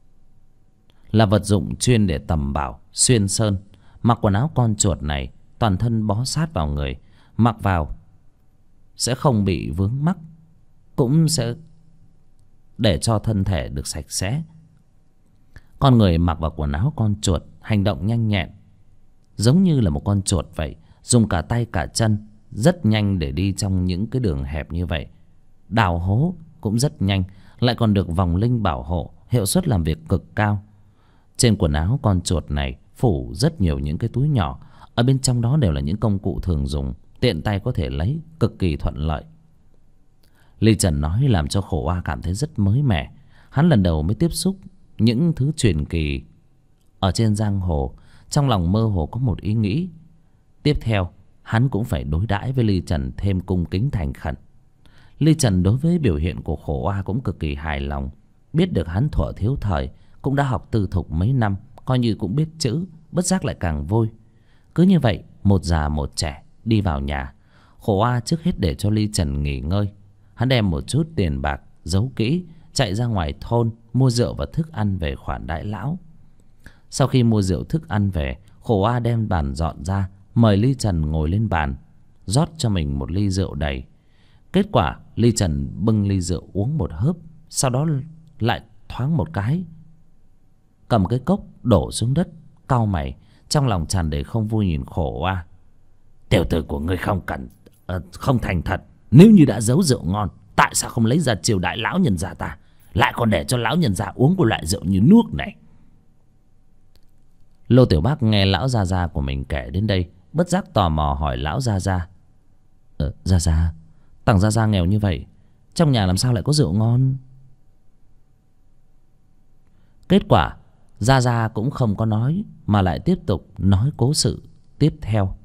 là vật dụng chuyên để tầm bảo xuyên sơn. Mặc quần áo con chuột này toàn thân bó sát vào người, mặc vào sẽ không bị vướng mắc, cũng sẽ để cho thân thể được sạch sẽ. Con người mặc vào quần áo con chuột hành động nhanh nhẹn, giống như là một con chuột vậy, dùng cả tay cả chân rất nhanh để đi trong những cái đường hẹp như vậy. Đào hố cũng rất nhanh, lại còn được vòng linh bảo hộ, hiệu suất làm việc cực cao. Trên quần áo con chuột này phủ rất nhiều những cái túi nhỏ, ở bên trong đó đều là những công cụ thường dùng, tiện tay có thể lấy, cực kỳ thuận lợi. Ly Trần nói làm cho khổ oa cảm thấy rất mới mẻ. Hắn lần đầu mới tiếp xúc những thứ truyền kỳ ở trên giang hồ, trong lòng mơ hồ có một ý nghĩ. Tiếp theo hắn cũng phải đối đãi với Ly Trần thêm cung kính thành khẩn. Ly Trần đối với biểu hiện của khổ oa cũng cực kỳ hài lòng. Biết được hắn thuở thiếu thời cũng đã học tư thục mấy năm, coi như cũng biết chữ, bất giác lại càng vui. Cứ như vậy một già một trẻ đi vào nhà. Khổ oa trước hết để cho Ly Trần nghỉ ngơi. Hắn đem một chút tiền bạc giấu kỹ, chạy ra ngoài thôn mua rượu và thức ăn về khoản đãi lão. Sau khi mua rượu thức ăn về, khổ oa đem bàn dọn ra, mời Ly Trần ngồi lên bàn, rót cho mình một ly rượu đầy. Kết quả Ly Trần bưng ly rượu uống một hớp, sau đó lại thoáng một cái cầm cái cốc đổ xuống đất, cau mày, trong lòng tràn đầy không vui nhìn khổ oa. Tiểu tử của ngươi không thành thật. Nếu như đã giấu rượu ngon, tại sao không lấy ra chiêu đãi lão nhân gia ta, lại còn để cho lão nhân gia uống của loại rượu như nước này? Lô Tiểu Bác nghe lão gia gia của mình kể đến đây, bất giác tò mò hỏi lão gia gia. Gia gia, Tằng gia gia nghèo như vậy, trong nhà làm sao lại có rượu ngon? Kết quả gia gia cũng không có nói, mà lại tiếp tục nói cố sự tiếp theo.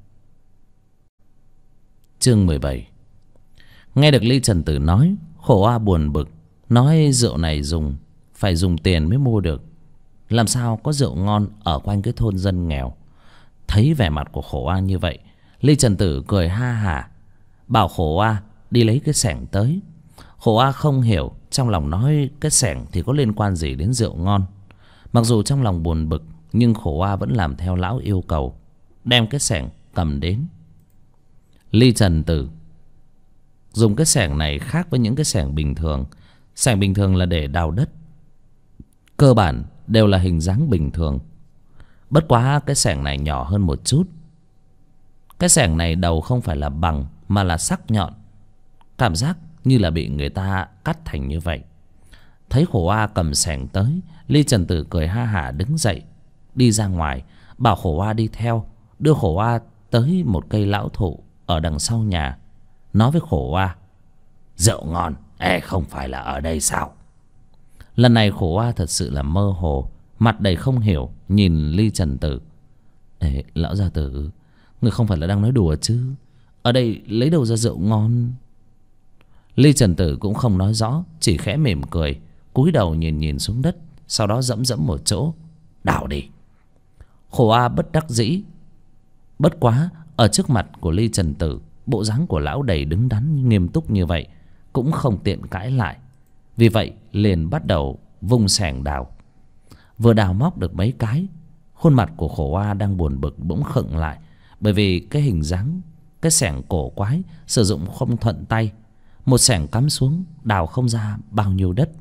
Chương 17. Nghe được Ly Trần Tử nói, khổ oa buồn bực, nói rượu này dùng phải dùng tiền mới mua được. Làm sao có rượu ngon ở quanh cái thôn dân nghèo. Thấy vẻ mặt của Khổ A như vậy, Ly Trần Tử cười ha hả, bảo Khổ A đi lấy cái xẻng tới. Khổ A không hiểu, trong lòng nói cái xẻng thì có liên quan gì đến rượu ngon. Mặc dù trong lòng buồn bực, nhưng Khổ A vẫn làm theo lão yêu cầu, đem cái xẻng cầm đến. Ly Trần Tử dùng cái xẻng này khác với những cái xẻng bình thường. Xẻng bình thường là để đào đất, cơ bản đều là hình dáng bình thường. Bất quá cái xẻng này nhỏ hơn một chút. Cái xẻng này đầu không phải là bằng mà là sắc nhọn, cảm giác như là bị người ta cắt thành như vậy. Thấy Khổ A cầm xẻng tới, Ly Trần Tử cười ha hả đứng dậy đi ra ngoài, bảo Khổ A đi theo, đưa Khổ A tới một cây lão thụ ở đằng sau nhà, nói với Khổ A: rượu ngon không phải là ở đây sao? Lần này Khổ A thật sự là mơ hồ, mặt đầy không hiểu nhìn Ly Trần Tử. Lão gia tử, người không phải là đang nói đùa chứ? Ở đây lấy đâu ra rượu ngon? Ly Trần Tử cũng không nói rõ, chỉ khẽ mỉm cười, cúi đầu nhìn nhìn xuống đất, sau đó dẫm dẫm một chỗ: đào đi. Khổ A bất đắc dĩ. Bất quá ở trước mặt của Ly Trần Tử, bộ dáng của lão đầy đứng đắn nghiêm túc như vậy, cũng không tiện cãi lại. Vì vậy liền bắt đầu vung xẻng đào. Vừa đào móc được mấy cái, khuôn mặt của Khổ A đang buồn bực bỗng khựng lại, bởi vì cái hình dáng cái xẻng cổ quái, sử dụng không thuận tay. Một xẻng cắm xuống đào không ra bao nhiêu đất.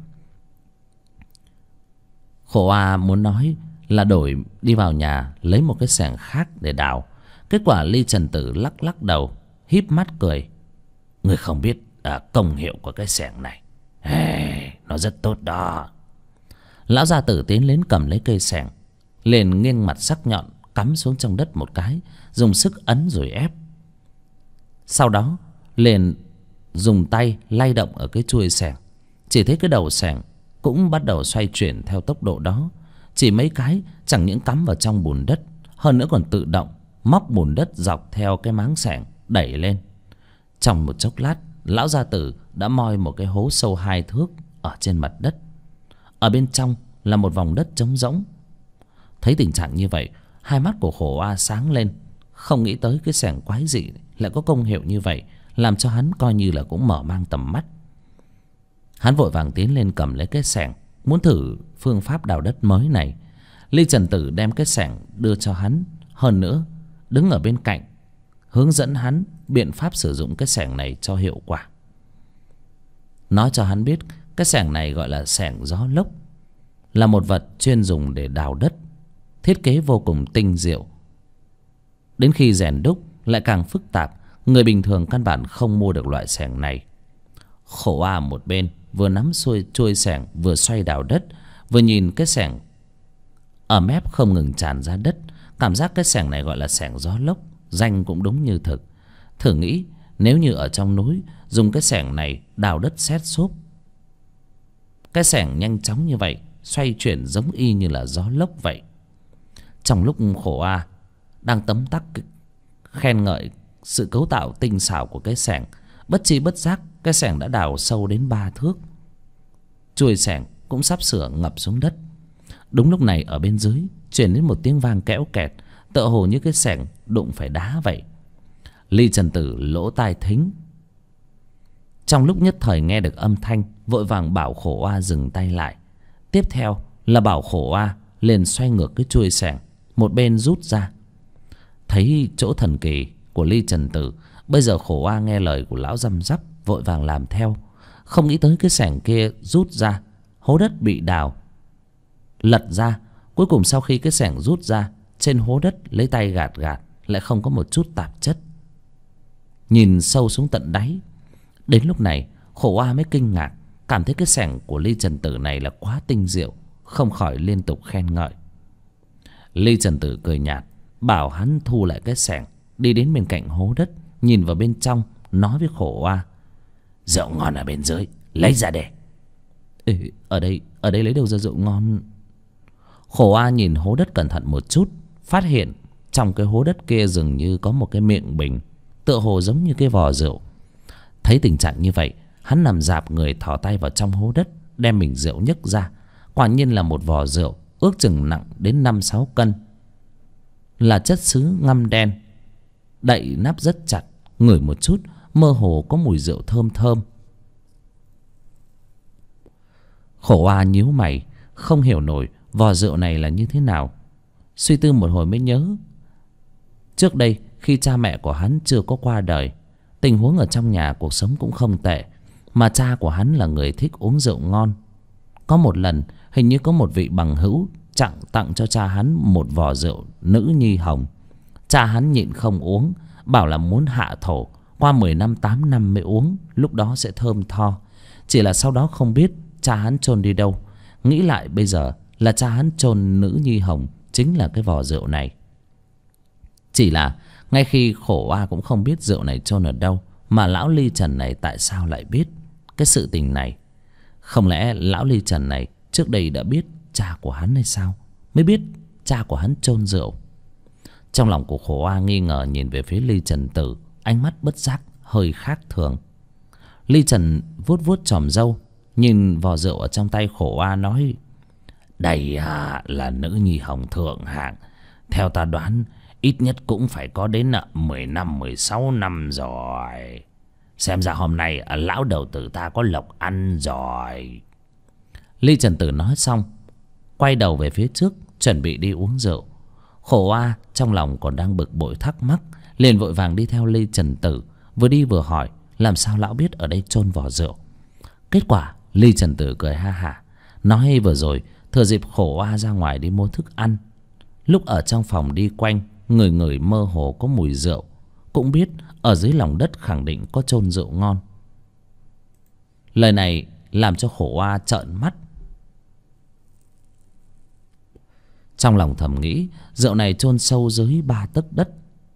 Khổ A muốn nói là đổi đi vào nhà lấy một cái xẻng khác để đào. Kết quả Ly Trần Tử lắc lắc đầu, híp mắt cười: người không biết công hiệu của cái xẻng này, nó rất tốt đó. Lão gia tử tiến đến cầm lấy cây xẻng, liền nghiêng mặt sắc nhọn cắm xuống trong đất một cái, dùng sức ấn rồi ép. Sau đó liền dùng tay lay động ở cái chuôi xẻng. Chỉ thấy cái đầu xẻng cũng bắt đầu xoay chuyển theo tốc độ đó. Chỉ mấy cái chẳng những cắm vào trong bùn đất, hơn nữa còn tự động móc bùn đất dọc theo cái máng xẻng đẩy lên. Trong một chốc lát, lão gia tử đã moi một cái hố sâu 2 thước ở trên mặt đất. Ở bên trong là một vòng đất trống rỗng. Thấy tình trạng như vậy, hai mắt của Khổ A sáng lên. Không nghĩ tới cái xẻng quái dị lại có công hiệu như vậy, làm cho hắn coi như là cũng mở mang tầm mắt. Hắn vội vàng tiến lên cầm lấy cái xẻng, muốn thử phương pháp đào đất mới này. Ly Trần Tử đem cái xẻng đưa cho hắn, hơn nữa đứng ở bên cạnh hướng dẫn hắn biện pháp sử dụng cái xẻng này cho hiệu quả. Nói cho hắn biết cái xẻng này gọi là xẻng gió lốc, là một vật chuyên dùng để đào đất, thiết kế vô cùng tinh diệu. Đến khi rèn đúc lại càng phức tạp, người bình thường căn bản không mua được loại xẻng này. Khổ A một bên vừa nắm chuôi xẻng vừa xoay đào đất, vừa nhìn cái xẻng ở mép không ngừng tràn ra đất. Cảm giác cái xẻng này gọi là xẻng gió lốc, danh cũng đúng như thực. Thử nghĩ nếu như ở trong núi dùng cái xẻng này đào đất sét xốp, cái xẻng nhanh chóng như vậy, xoay chuyển giống y như là gió lốc vậy. Trong lúc Khổ A đang tấm tắc khen ngợi sự cấu tạo tinh xảo của cái xẻng, bất chi bất giác cái xẻng đã đào sâu đến 3 thước. Chuôi xẻng cũng sắp sửa ngập xuống đất. Đúng lúc này ở bên dưới truyền đến một tiếng vang kẽo kẹt, tựa hồ như cái xẻng đụng phải đá vậy. Ly Trần Tử lỗ tai thính, trong lúc nhất thời nghe được âm thanh, vội vàng bảo Khổ A dừng tay lại. Tiếp theo là bảo Khổ A liền xoay ngược cái chuôi xẻng, một bên rút ra. Thấy chỗ thần kỳ của Ly Trần Tử, bây giờ Khổ A nghe lời của lão răm rắp, vội vàng làm theo. Không nghĩ tới cái xẻng kia rút ra, hố đất bị đào lật ra. Cuối cùng sau khi cái xẻng rút ra, trên hố đất lấy tay gạt gạt lại không có một chút tạp chất, nhìn sâu xuống tận đáy. Đến lúc này Khổ A mới kinh ngạc, cảm thấy cái xẻng của Ly Trần Tử này là quá tinh diệu, không khỏi liên tục khen ngợi. Ly Trần Tử cười nhạt, bảo hắn thu lại cái xẻng, đi đến bên cạnh hố đất, nhìn vào bên trong, nói với Khổ A: rượu ngon ở bên dưới, lấy ra để. Ở đây lấy đâu ra rượu ngon? Khổ A nhìn hố đất cẩn thận một chút, phát hiện trong cái hố đất kia dường như có một cái miệng bình, tựa hồ giống như cái vò rượu. Thấy tình trạng như vậy, hắn nằm rạp người thò tay vào trong hố đất, đem bình rượu nhấc ra. Quả nhiên là một vò rượu ước chừng nặng đến 5-6 cân, là chất sứ ngăm đen, đậy nắp rất chặt, ngửi một chút mơ hồ có mùi rượu thơm thơm. Khổ Oa nhíu mày, không hiểu nổi vò rượu này là như thế nào. Suy tư một hồi mới nhớ, trước đây khi cha mẹ của hắn chưa có qua đời, tình huống ở trong nhà cuộc sống cũng không tệ, mà cha của hắn là người thích uống rượu ngon. Có một lần hình như có một vị bằng hữu tặng cho cha hắn một vò rượu nữ nhi hồng. Cha hắn nhịn không uống, bảo là muốn hạ thổ, qua 10 năm 8 năm mới uống, lúc đó sẽ thơm tho. Chỉ là sau đó không biết cha hắn chôn đi đâu. Nghĩ lại bây giờ là cha hắn chôn nữ nhi hồng chính là cái vò rượu này. Chỉ là ngay khi Khổ Oa cũng không biết rượu này chôn ở đâu, mà lão Ly Trần này tại sao lại biết cái sự tình này. Không lẽ lão Ly Trần này trước đây đã biết cha của hắn hay sao, mới biết cha của hắn chôn rượu. Trong lòng của Khổ Oa nghi ngờ nhìn về phía Ly Trần Tử, ánh mắt bất giác hơi khác thường. Ly Trần vuốt vuốt chòm râu, nhìn vò rượu ở trong tay Khổ Oa nói: đây là nữ nhi hồng thượng hạng, theo ta đoán ít nhất cũng phải có đến 10 năm 16 năm rồi. Xem ra hôm nay lão đầu tử ta có lộc ăn rồi. Ly Trần Tử nói xong, quay đầu về phía trước chuẩn bị đi uống rượu. Khổ Oa trong lòng còn đang bực bội thắc mắc, liền vội vàng đi theo Ly Trần Tử, vừa đi vừa hỏi làm sao lão biết ở đây chôn vò rượu. Kết quả Ly Trần Tử cười ha hả, nói vừa rồi thừa dịp Khổ Oa ra ngoài đi mua thức ăn, lúc ở trong phòng đi quanh, người người mơ hồ có mùi rượu, cũng biết ở dưới lòng đất khẳng định có chôn rượu ngon. Lời này làm cho Khổ Oa trợn mắt, trong lòng thầm nghĩ rượu này chôn sâu dưới 3 tấc đất,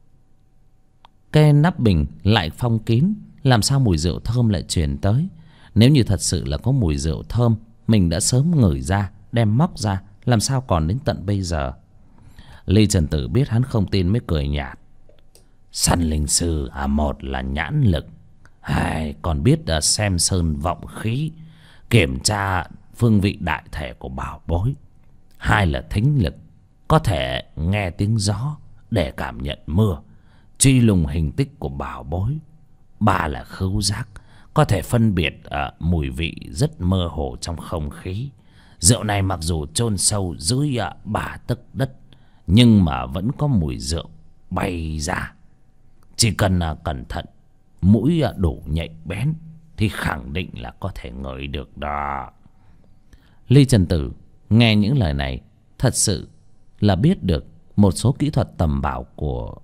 cái nắp bình lại phong kín, làm sao mùi rượu thơm lại truyền tới. Nếu như thật sự là có mùi rượu thơm, mình đã sớm ngửi ra, đem móc ra, làm sao còn đến tận bây giờ. Ly Trần Tử biết hắn không tin mới cười nhạt: săn linh sư một là nhãn lực, hai còn biết xem sơn vọng khí, kiểm tra phương vị đại thể của bảo bối, hai là thính lực, có thể nghe tiếng gió để cảm nhận mưa, truy lùng hình tích của bảo bối, ba là khứu giác, có thể phân biệt mùi vị rất mơ hồ trong không khí. Rượu này mặc dù chôn sâu dưới 3 tấc đất, nhưng mà vẫn có mùi rượu bay ra. Chỉ cần cẩn thận, mũi đủ nhạy bén thì khẳng định là có thể ngửi được đó. Ly Trần Tử nghe những lời này thật sự là biết được một số kỹ thuật tầm bảo của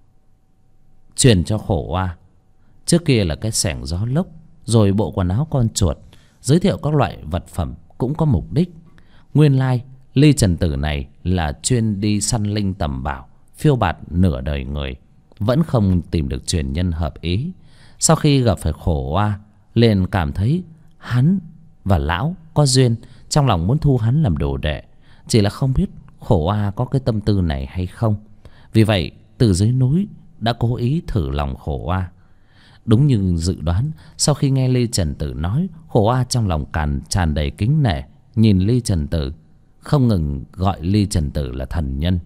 truyền cho Khổ Oa. Trước kia là cái xẻng gió lốc, rồi bộ quần áo con chuột, giới thiệu các loại vật phẩm cũng có mục đích. Nguyên lai Ly Trần Tử này là chuyên đi săn linh tầm bảo, phiêu bạt nửa đời người, vẫn không tìm được truyền nhân hợp ý. Sau khi gặp phải Khổ Oa, liền cảm thấy hắn và lão có duyên, trong lòng muốn thu hắn làm đồ đệ. Chỉ là không biết Khổ Oa có cái tâm tư này hay không. Vì vậy từ dưới núi đã cố ý thử lòng Khổ Oa. Đúng như dự đoán, sau khi nghe Ly Trần Tử nói, Khổ Oa trong lòng tràn đầy kính nể, nhìn Ly Trần Tử, không ngừng gọi Ly Trần Tử là thần nhân.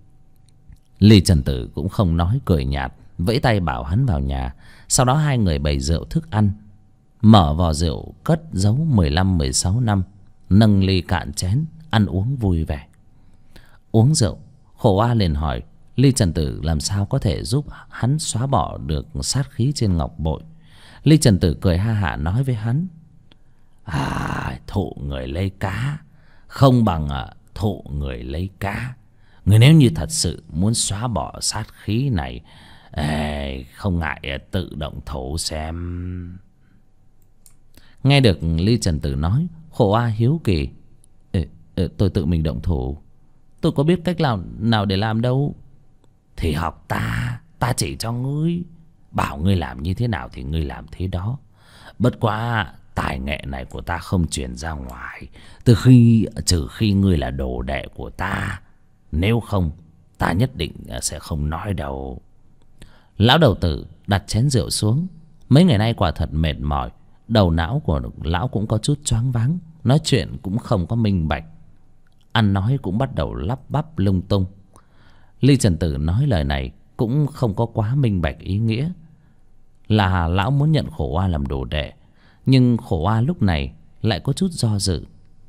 Ly Trần Tử cũng không nói, cười nhạt, vẫy tay bảo hắn vào nhà. Sau đó hai người bày rượu thức ăn, mở vò rượu cất giấu 15-16 năm, nâng ly cạn chén, ăn uống vui vẻ. Uống rượu, Khổ Oa liền hỏi Ly Trần Tử làm sao có thể giúp hắn xóa bỏ được sát khí trên ngọc bội. Ly Trần Tử cười ha hả nói với hắn: thụ người lấy cá không bằng thụ người lấy cá. Người nếu như thật sự muốn xóa bỏ sát khí này, không ngại tự động thủ xem. Nghe được Ly Trần Tử nói, Khổ Oa hiếu kỳ: tôi tự mình động thủ, tôi có biết cách nào để làm đâu. Thì học ta chỉ cho ngươi, bảo ngươi làm như thế nào thì ngươi làm thế đó. Bất quá tài nghệ này của ta không truyền ra ngoài, trừ khi ngươi là đồ đệ của ta, nếu không ta nhất định sẽ không nói đâu. Lão đầu tử đặt chén rượu xuống. Mấy ngày nay quả thật mệt mỏi, đầu não của lão cũng có chút choáng váng, nói chuyện cũng không có minh bạch. ăn nói cũng bắt đầu lắp bắp lung tung. Ly Trần Tử nói lời này cũng không có quá minh bạch ý nghĩa, là lão muốn nhận Khổ Oa làm đồ đệ. Nhưng Khổ Oa lúc này lại có chút do dự.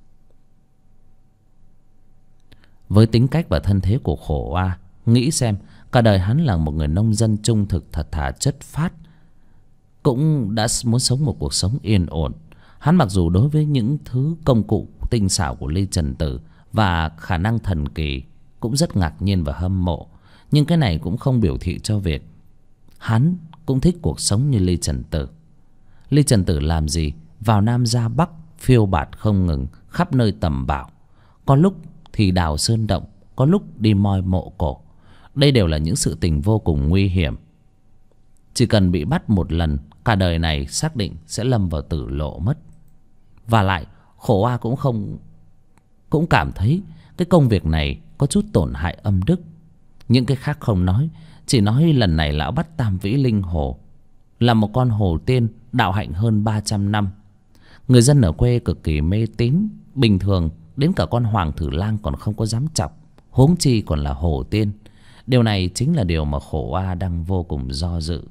Với tính cách và thân thế của Khổ Oa, nghĩ xem cả đời hắn là một người nông dân trung thực, thật thà, chất phác, cũng đã muốn sống một cuộc sống yên ổn. Hắn mặc dù đối với những thứ công cụ tinh xảo của Ly Trần Tử và khả năng thần kỳ cũng rất ngạc nhiên và hâm mộ, nhưng cái này cũng không biểu thị cho việc hắn cũng thích cuộc sống như Ly Trần Tử. Ly Trần Tử làm gì vào Nam ra Bắc, phiêu bạt không ngừng, khắp nơi tầm bảo. Có lúc thì đào sơn động, có lúc đi moi mộ cổ. Đây đều là những sự tình vô cùng nguy hiểm. Chỉ cần bị bắt một lần, cả đời này xác định sẽ lâm vào tử lộ mất. Và lại Khổ Oa cũng cảm thấy cái công việc này có chút tổn hại âm đức. Những cái khác không nói, chỉ nói lần này lão bắt Tam Vĩ Linh Hồ, là một con hồ tiên đạo hạnh hơn 300 năm. Người dân ở quê cực kỳ mê tín, bình thường đến cả con hoàng thử lang còn không có dám chọc, huống chi còn là hồ tiên. Điều này chính là điều mà Khổ Oa đang vô cùng do dự.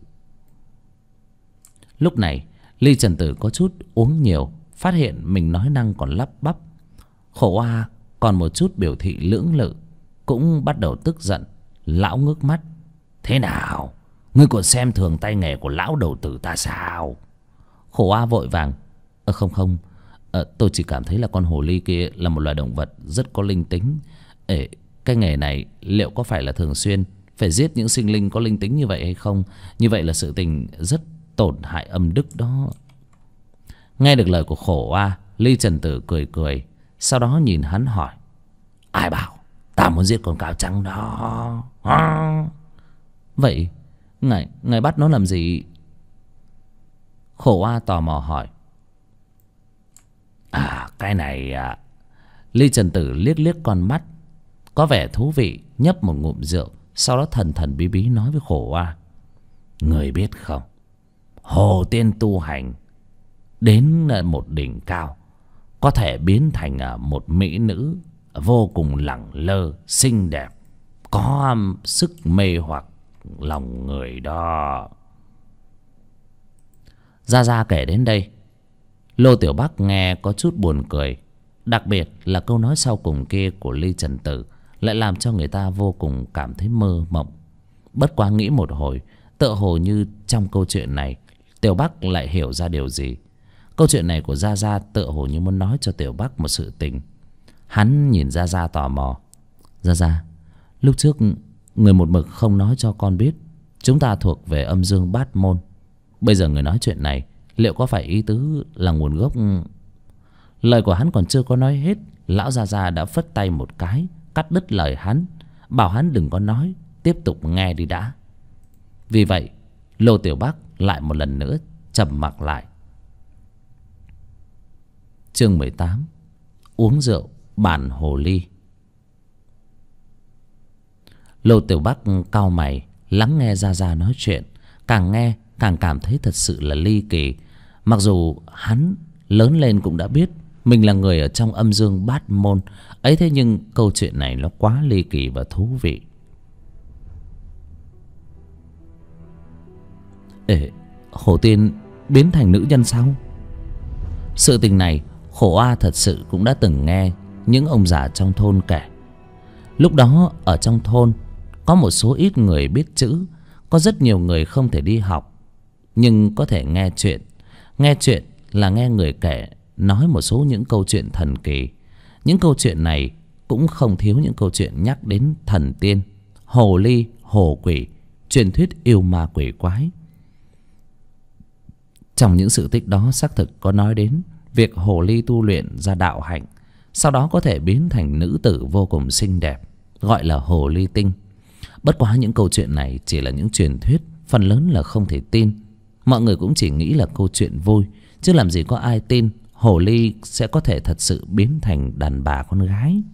Lúc này Ly Trần Tử có chút uống nhiều, phát hiện mình nói năng còn lắp bắp. Khổ Oa còn một chút biểu thị lưỡng lự, cũng bắt đầu tức giận. Lão ngước mắt: thế nào, ngươi còn xem thường tay nghề của lão đầu tử ta sao? Khổ Oa vội vàng: không, tôi chỉ cảm thấy là con hồ ly kia là một loài động vật rất có linh tính. Cái nghề này liệu có phải là thường xuyên phải giết những sinh linh có linh tính như vậy hay không? Như vậy là sự tình rất tổn hại âm đức đó. Nghe được lời của Khổ Oa, Ly Trần Tử cười cười, sau đó nhìn hắn hỏi: ai bảo ta muốn giết con cáo trắng đó? Vậy ngài bắt nó làm gì? Khổ Oa tò mò hỏi. Cái này Ly Trần Tử liếc liếc con mắt, có vẻ thú vị, nhấp một ngụm rượu, sau đó thần thần bí bí nói với Khổ Oa: người biết không, hồ tiên tu hành đến một đỉnh cao, có thể biến thành một mỹ nữ vô cùng lẳng lơ, xinh đẹp, có sức mê hoặc lòng người đó. Gia Gia kể đến đây, Lô Tiểu Bắc nghe có chút buồn cười. Đặc biệt là câu nói sau cùng kia của Ly Trần Tử lại làm cho người ta vô cùng cảm thấy mơ mộng. Bất quá nghĩ một hồi, tựa hồ như trong câu chuyện này Tiểu Bắc lại hiểu ra điều gì. Câu chuyện này của Gia Gia tựa hồ như muốn nói cho Tiểu Bắc một sự tình. Hắn nhìn Gia Gia tò mò: Gia Gia, lúc trước người một mực không nói cho con biết chúng ta thuộc về âm dương bát môn. Bây giờ người nói chuyện này, liệu có phải ý tứ là nguồn gốc? Lời của hắn còn chưa có nói hết, lão Gia Gia đã phất tay một cái cắt đứt lời hắn, bảo hắn đừng có nói, tiếp tục nghe đi đã. Vì vậy Lô Tiểu Bắc lại một lần nữa trầm mặc lại. Chương 18: uống rượu bản hồ ly. Lô Tiểu Bắc cau mày lắng nghe Gia Gia nói chuyện, càng nghe càng cảm thấy thật sự là ly kỳ. Mặc dù hắn lớn lên cũng đã biết mình là người ở trong âm dương bát môn ấy, thế nhưng câu chuyện này nó quá ly kỳ và thú vị. Hồ tiên biến thành nữ nhân sao? Sự tình này Khổ Oa thật sự cũng đã từng nghe những ông già trong thôn kể. Lúc đó ở trong thôn có một số ít người biết chữ, có rất nhiều người không thể đi học, nhưng có thể nghe chuyện. Nghe chuyện là nghe người kể nói một số những câu chuyện thần kỳ. Những câu chuyện này cũng không thiếu những câu chuyện nhắc đến thần tiên, hồ ly, hồ quỷ, truyền thuyết yêu ma quỷ quái. Trong những sự tích đó xác thực có nói đến việc hồ ly tu luyện ra đạo hạnh, sau đó có thể biến thành nữ tử vô cùng xinh đẹp, gọi là hồ ly tinh. Bất quá những câu chuyện này chỉ là những truyền thuyết, phần lớn là không thể tin. Mọi người cũng chỉ nghĩ là câu chuyện vui, chứ làm gì có ai tin hồ ly sẽ có thể thật sự biến thành đàn bà con gái.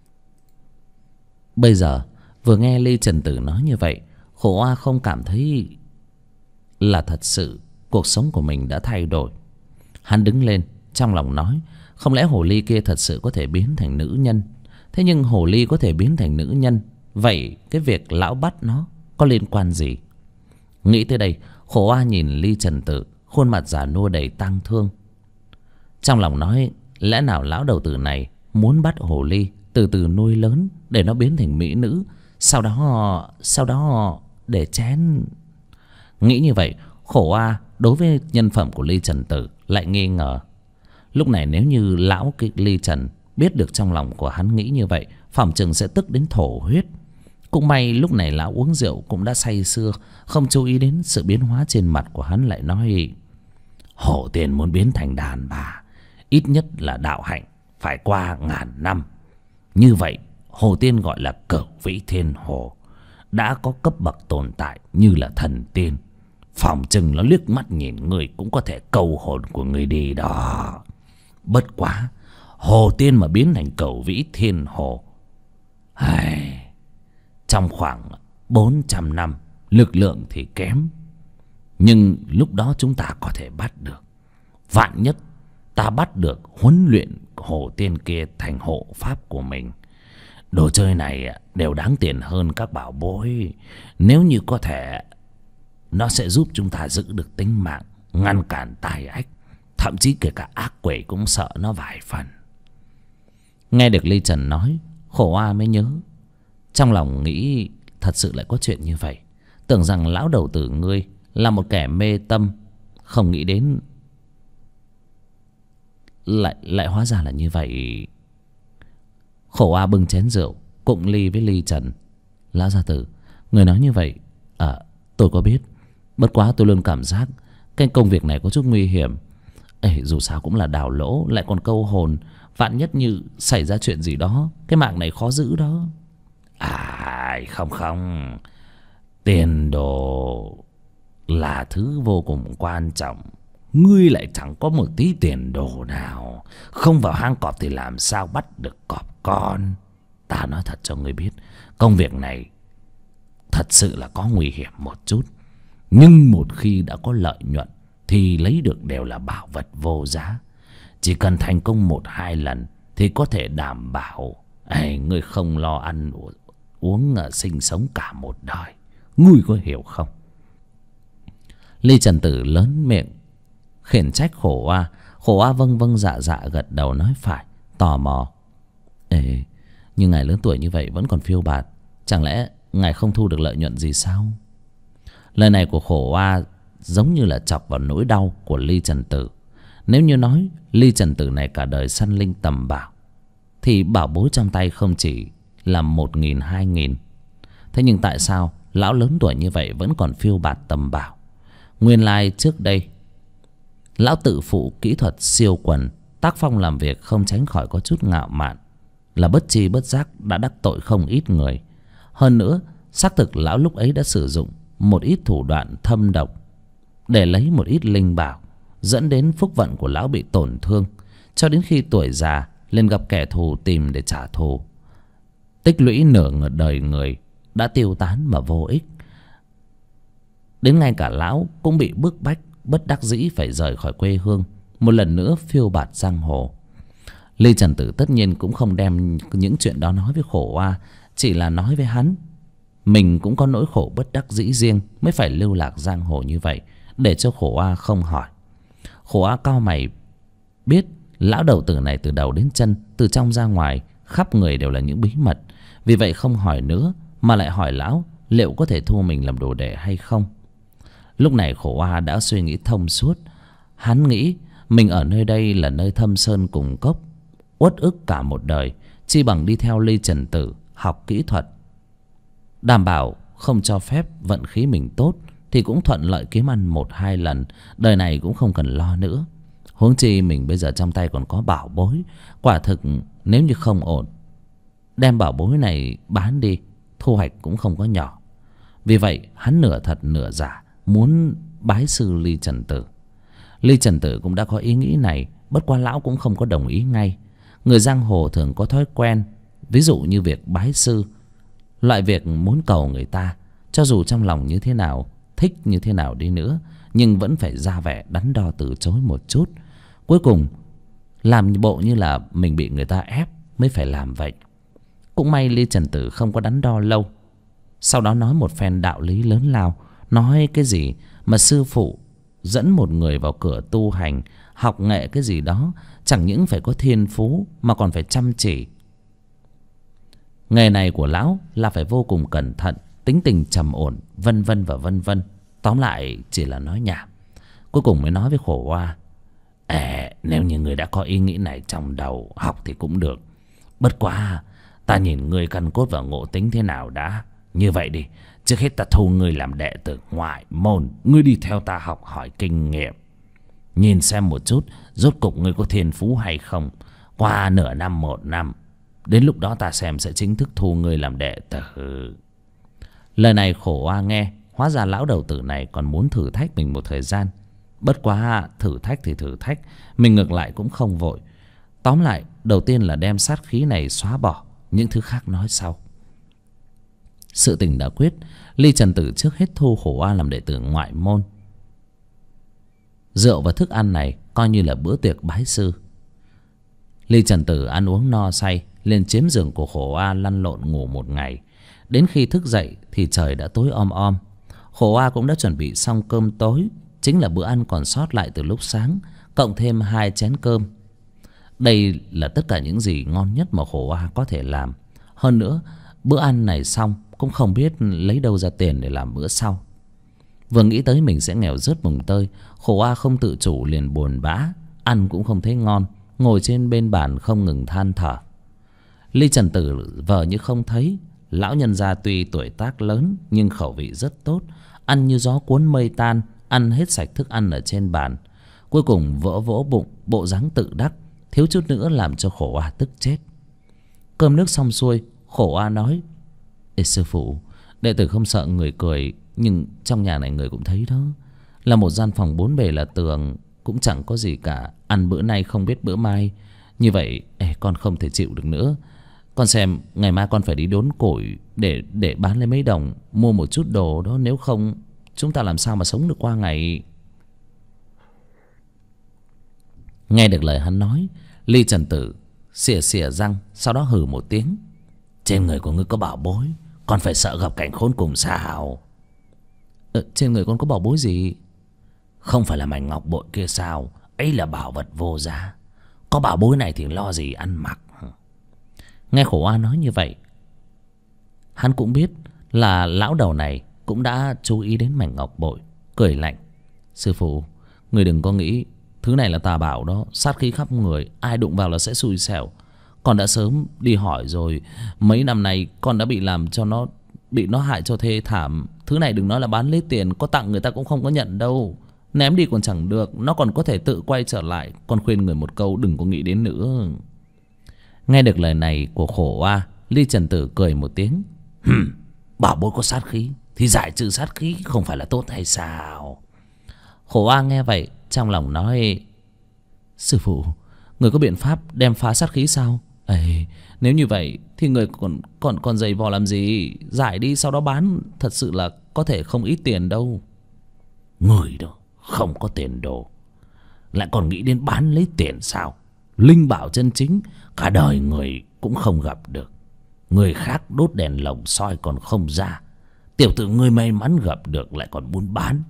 Bây giờ vừa nghe Ly Trần Tử nói như vậy, Khổ Oa không cảm thấy là thật sự cuộc sống của mình đã thay đổi. Hắn đứng lên, trong lòng nói: không lẽ hồ ly kia thật sự có thể biến thành nữ nhân? Thế nhưng hồ ly có thể biến thành nữ nhân, vậy cái việc lão bắt nó có liên quan gì? Nghĩ tới đây, Khổ Oa nhìn Ly Trần Tử, khuôn mặt già nua đầy tang thương. Trong lòng nói, lẽ nào lão đầu tử này muốn bắt hồ ly từ từ nuôi lớn để nó biến thành mỹ nữ, sau đó để chén. Nghĩ như vậy, Khổ Oa đối với nhân phẩm của Ly Trần Tử lại nghi ngờ. Lúc này nếu như lão Ly Trần biết được trong lòng của hắn nghĩ như vậy, phỏng chừng sẽ tức đến thổ huyết. Cũng may lúc này lão uống rượu cũng đã say sưa, không chú ý đến sự biến hóa trên mặt của hắn, lại nói: Hổ Tiên muốn biến thành đàn bà, ít nhất là đạo hạnh phải qua 1000 năm. Như vậy Hồ Tiên gọi là Cửu Vĩ Thiên Hồ, đã có cấp bậc tồn tại như là thần tiên. Phỏng chừng nó liếc mắt nhìn người cũng có thể câu hồn của người đi đó. Bất quá Hồ Tiên mà biến thành Cửu Vĩ Thiên Hồ, trong khoảng 400 năm, lực lượng thì kém, nhưng lúc đó chúng ta có thể bắt được. Vạn nhất ta bắt được, huấn luyện Hồ Tiên kia thành hộ pháp của mình. Đồ chơi này đều đáng tiền hơn các bảo bối. Nếu như có thể, nó sẽ giúp chúng ta giữ được tính mạng, ngăn cản tai ách, thậm chí kể cả ác quỷ cũng sợ nó vài phần. Nghe được Ly Trần nói, Khổ Oa mới nhớ. Trong lòng nghĩ thật sự lại có chuyện như vậy. Tưởng rằng lão đầu tử ngươi là một kẻ mê tâm, không nghĩ đến lại hóa ra là như vậy. Khổ Oa bưng chén rượu cụng ly với Ly Trần. Lão gia tử, người nói như vậy, tôi có biết. Bất quá tôi luôn cảm giác cái công việc này có chút nguy hiểm. Dù sao cũng là đào lỗ, lại còn câu hồn. Vạn nhất như xảy ra chuyện gì đó, cái mạng này khó giữ đó. Không, tiền đồ là thứ vô cùng quan trọng. Ngươi lại chẳng có một tí tiền đồ nào, không vào hang cọp thì làm sao bắt được cọp con. Ta nói thật cho ngươi biết, công việc này thật sự là có nguy hiểm một chút, nhưng một khi đã có lợi nhuận thì lấy được đều là bảo vật vô giá. Chỉ cần thành công 1-2 lần thì có thể đảm bảo ngươi không lo ăn uống sinh sống cả một đời. Ngươi có hiểu không? Ly Trần Tử lớn miệng khiển trách Khổ Oa. Khổ Oa vâng vâng dạ dạ gật đầu nói phải, tò mò: nhưng ngài lớn tuổi như vậy vẫn còn phiêu bạt, chẳng lẽ ngài không thu được lợi nhuận gì sao? Lời này của Khổ Oa giống như là chọc vào nỗi đau của Ly Trần Tử. Nếu như nói Ly Trần Tử này cả đời săn linh tầm bảo, thì bảo bối trong tay không chỉ là 1.000 2.000. Thế nhưng tại sao lão lớn tuổi như vậy vẫn còn phiêu bạt tầm bảo? Nguyên lai trước đây lão tự phụ kỹ thuật siêu quần, tác phong làm việc không tránh khỏi có chút ngạo mạn, là bất tri bất giác đã đắc tội không ít người. Hơn nữa xác thực lão lúc ấy đã sử dụng một ít thủ đoạn thâm độc để lấy một ít linh bảo, dẫn đến phúc vận của lão bị tổn thương, cho đến khi tuổi già lên gặp kẻ thù tìm để trả thù. Tích lũy nửa đời người đã tiêu tán mà vô ích. Đến ngay cả lão cũng bị bức bách, bất đắc dĩ phải rời khỏi quê hương, một lần nữa phiêu bạt giang hồ. Ly Trần Tử tất nhiên cũng không đem những chuyện đó nói với Khổ Oa, chỉ là nói với hắn mình cũng có nỗi khổ bất đắc dĩ riêng mới phải lưu lạc giang hồ như vậy, để cho Khổ Oa không hỏi. Khổ Oa cau mày, biết lão đầu tử này từ đầu đến chân, từ trong ra ngoài, khắp người đều là những bí mật. Vì vậy không hỏi nữa, mà lại hỏi lão liệu có thể thu mình làm đồ đệ hay không. Lúc này Khổ Oa đã suy nghĩ thông suốt. Hắn nghĩ mình ở nơi đây là nơi thâm sơn cùng cốc, uất ức cả một đời, chi bằng đi theo Ly Trần Tử học kỹ thuật, đảm bảo không cho phép vận khí mình tốt thì cũng thuận lợi kiếm ăn 1-2 lần, đời này cũng không cần lo nữa. Huống chi mình bây giờ trong tay còn có bảo bối. Quả thực nếu như không ổn, đem bảo bối này bán đi, thu hoạch cũng không có nhỏ. Vì vậy hắn nửa thật nửa giả muốn bái sư Ly Trần Tử. Ly Trần Tử cũng đã có ý nghĩ này, bất quá lão cũng không có đồng ý ngay. Người giang hồ thường có thói quen, ví dụ như việc bái sư, loại việc muốn cầu người ta, cho dù trong lòng như thế nào, thích như thế nào đi nữa, nhưng vẫn phải ra vẻ đắn đo từ chối một chút. Cuối cùng làm bộ như là mình bị người ta ép mới phải làm vậy. Cũng may Ly Trần Tử không có đắn đo lâu. Sau đó nói một phen đạo lý lớn lao. Nói cái gì mà sư phụ dẫn một người vào cửa tu hành, học nghệ cái gì đó, chẳng những phải có thiên phú mà còn phải chăm chỉ. Nghề này của lão là phải vô cùng cẩn thận, tính tình trầm ổn, vân vân và vân vân. Tóm lại chỉ là nói nhảm. Cuối cùng mới nói với Khổ Hoa: nếu như người đã có ý nghĩ này trong đầu, học thì cũng được. Bất quá ta nhìn người căn cốt và ngộ tính thế nào đã. Như vậy đi, trước hết ta thu ngươi làm đệ tử ngoại môn, ngươi đi theo ta học hỏi kinh nghiệm, nhìn xem một chút rốt cục ngươi có thiên phú hay không. Qua nửa năm, 1 năm, đến lúc đó ta xem sẽ chính thức thu ngươi làm đệ tử. Lời này Khổ Hoa nghe, hóa ra lão đầu tử này còn muốn thử thách mình một thời gian. Bất quá thử thách thì thử thách, mình ngược lại cũng không vội. Tóm lại, đầu tiên là đem sát khí này xóa bỏ, những thứ khác nói sau. Sự tình đã quyết, Ly Trần Tử trước hết thu Khổ Hoa làm đệ tử ngoại môn. Rượu và thức ăn này coi như là bữa tiệc bái sư. Ly Trần Tử ăn uống no say, lên chiếm giường của Khổ Hoa lăn lộn ngủ một ngày. Đến khi thức dậy thì trời đã tối om om. Khổ Hoa cũng đã chuẩn bị xong cơm tối, chính là bữa ăn còn sót lại từ lúc sáng, cộng thêm 2 chén cơm. Đây là tất cả những gì ngon nhất mà Khổ Hoa có thể làm. Hơn nữa, bữa ăn này xong cũng không biết lấy đâu ra tiền để làm bữa sau. Vừa nghĩ tới mình sẽ nghèo rớt mồng tơi, Khổ Hoa không tự chủ liền buồn bã, ăn cũng không thấy ngon, ngồi trên bên bàn không ngừng than thở. Ly Trần Tử vờ như không thấy. Lão nhân gia tuy tuổi tác lớn nhưng khẩu vị rất tốt, ăn như gió cuốn mây tan, ăn hết sạch thức ăn ở trên bàn. Cuối cùng vỗ vỗ bụng, bộ dáng tự đắc, thiếu chút nữa làm cho Khổ Hoa tức chết. Cơm nước xong xuôi, Khổ Hoa nói: Ê sư phụ, đệ tử không sợ người cười, nhưng trong nhà này người cũng thấy đó, là một gian phòng 4 bề là tường, cũng chẳng có gì cả. Ăn bữa nay không biết bữa mai, như vậy con không thể chịu được nữa. Con xem ngày mai con phải đi đốn củi để bán lấy mấy đồng, mua một chút đồ đó, nếu không chúng ta làm sao mà sống được qua ngày. Nghe được lời hắn nói, Ly Trần Tử xỉa xỉa răng, sau đó hừ một tiếng: Trên người của ngươi có bảo bối, con phải sợ gặp cảnh khốn cùng sao? Trên người con có bảo bối gì? Không phải là mảnh ngọc bội kia sao? Ấy là bảo vật vô giá. Có bảo bối này thì lo gì ăn mặc. Nghe Khổ Hoa nói như vậy, hắn cũng biết là lão đầu này cũng đã chú ý đến mảnh ngọc bội, cười lạnh: Sư phụ, người đừng có nghĩ thứ này là tà bảo đó, sát khí khắp người, ai đụng vào là sẽ xui xẻo. Con đã sớm đi hỏi rồi, mấy năm nay con đã bị làm cho nó bị nó hại cho thê thảm. Thứ này đừng nói là bán lấy tiền, có tặng người ta cũng không có nhận đâu. Ném đi còn chẳng được, nó còn có thể tự quay trở lại. Con khuyên người một câu, đừng có nghĩ đến nữa. Nghe được lời này của Khổ Hoa, Ly Trần Tử cười một tiếng: Bảo bối có sát khí thì giải trừ sát khí không phải là tốt hay sao? Khổ Hoa nghe vậy trong lòng nói: Sư phụ, người có biện pháp đem phá sát khí sao? Nếu như vậy thì người còn giày vò làm gì? Giải đi sau đó bán, thật sự là có thể không ít tiền đâu. Người đó không có tiền đồ, lại còn nghĩ đến bán lấy tiền sao? Linh bảo chân chính cả đời người cũng không gặp được. Người khác đốt đèn lồng soi còn không ra, tiểu tử ngươi may mắn gặp được lại còn muốn bán.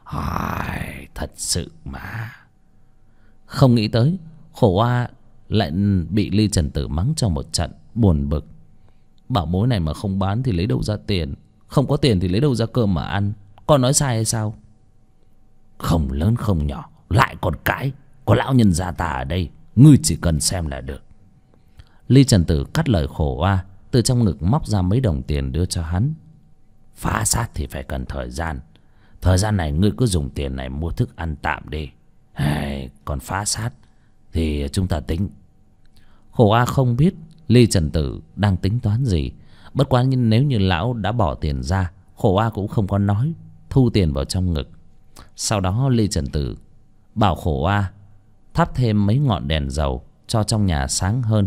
Thật sự mà. Không nghĩ tới Khổ Hoa lại bị Ly Trần Tử mắng cho một trận, buồn bực. Bảo bối này mà không bán thì lấy đâu ra tiền, không có tiền thì lấy đâu ra cơm mà ăn. Con nói sai hay sao? Không lớn không nhỏ lại còn cãi, có lão nhân gia ta ở đây, ngươi chỉ cần xem là được. Ly Trần Tử cắt lời Khổ Hoa, từ trong ngực móc ra mấy đồng tiền đưa cho hắn. Phá sát thì phải cần thời gian, thời gian này ngươi cứ dùng tiền này mua thức ăn tạm đi. Còn phá sát thì chúng ta tính. Khổ Hoa không biết Ly Trần Tử đang tính toán gì. Bất quá nếu như lão đã bỏ tiền ra, Khổ Hoa cũng không có nói, thu tiền vào trong ngực. Sau đó Ly Trần Tử bảo Khổ Hoa thắp thêm mấy ngọn đèn dầu cho trong nhà sáng hơn,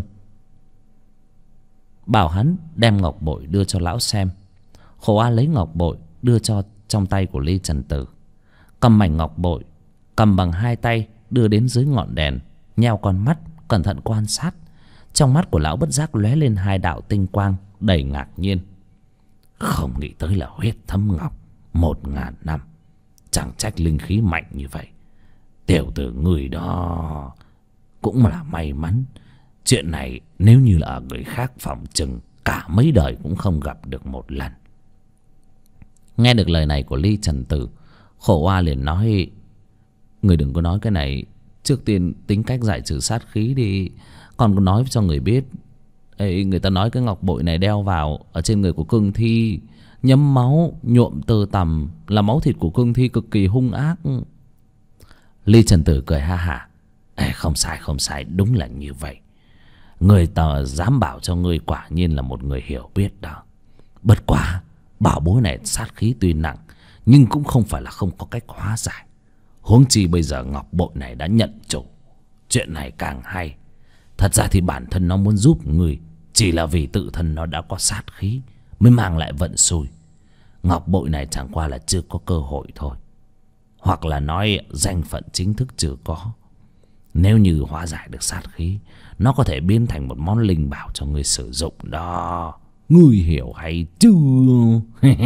bảo hắn đem ngọc bội đưa cho lão xem. Khổ Hoa lấy ngọc bội đưa cho trong tay của Ly Trần Tử, cầm mảnh ngọc bội, cầm bằng 2 tay đưa đến dưới ngọn đèn, nheo con mắt cẩn thận quan sát. Trong mắt của lão bất giác lóe lên hai đạo tinh quang đầy ngạc nhiên. Không nghĩ tới là huyết thấm ngọc 1000 năm. Chẳng trách linh khí mạnh như vậy. Tiểu tử người đó cũng là may mắn. Chuyện này nếu như là người khác phỏng chừng cả mấy đời cũng không gặp được một lần. Nghe được lời này của Ly Trần Tử, Khổ Oa liền nói: người đừng có nói cái này, trước tiên tính cách giải trừ sát khí đi. Còn có nói cho người biết. Ê, người ta nói cái ngọc bội này đeo vào ở trên người của cương thi, nhấm máu nhuộm tơ tằm, là máu thịt của cương thi cực kỳ hung ác. Ly Trần Tử cười ha hả. Ê, không sai, đúng là như vậy. Người ta dám bảo cho ngươi quả nhiên là một người hiểu biết đó. Bất quá bảo bối này sát khí tuy nặng, nhưng cũng không phải là không có cách hóa giải. Huống chi bây giờ ngọc bội này đã nhận chủ, chuyện này càng hay. Thật ra thì bản thân nó muốn giúp người, chỉ là vì tự thân nó đã có sát khí mới mang lại vận xui. Ngọc bội này chẳng qua là chưa có cơ hội thôi, hoặc là nói danh phận chính thức chưa có. Nếu như hóa giải được sát khí, nó có thể biến thành một món linh bảo cho người sử dụng đó. Ngươi hiểu hay chưa?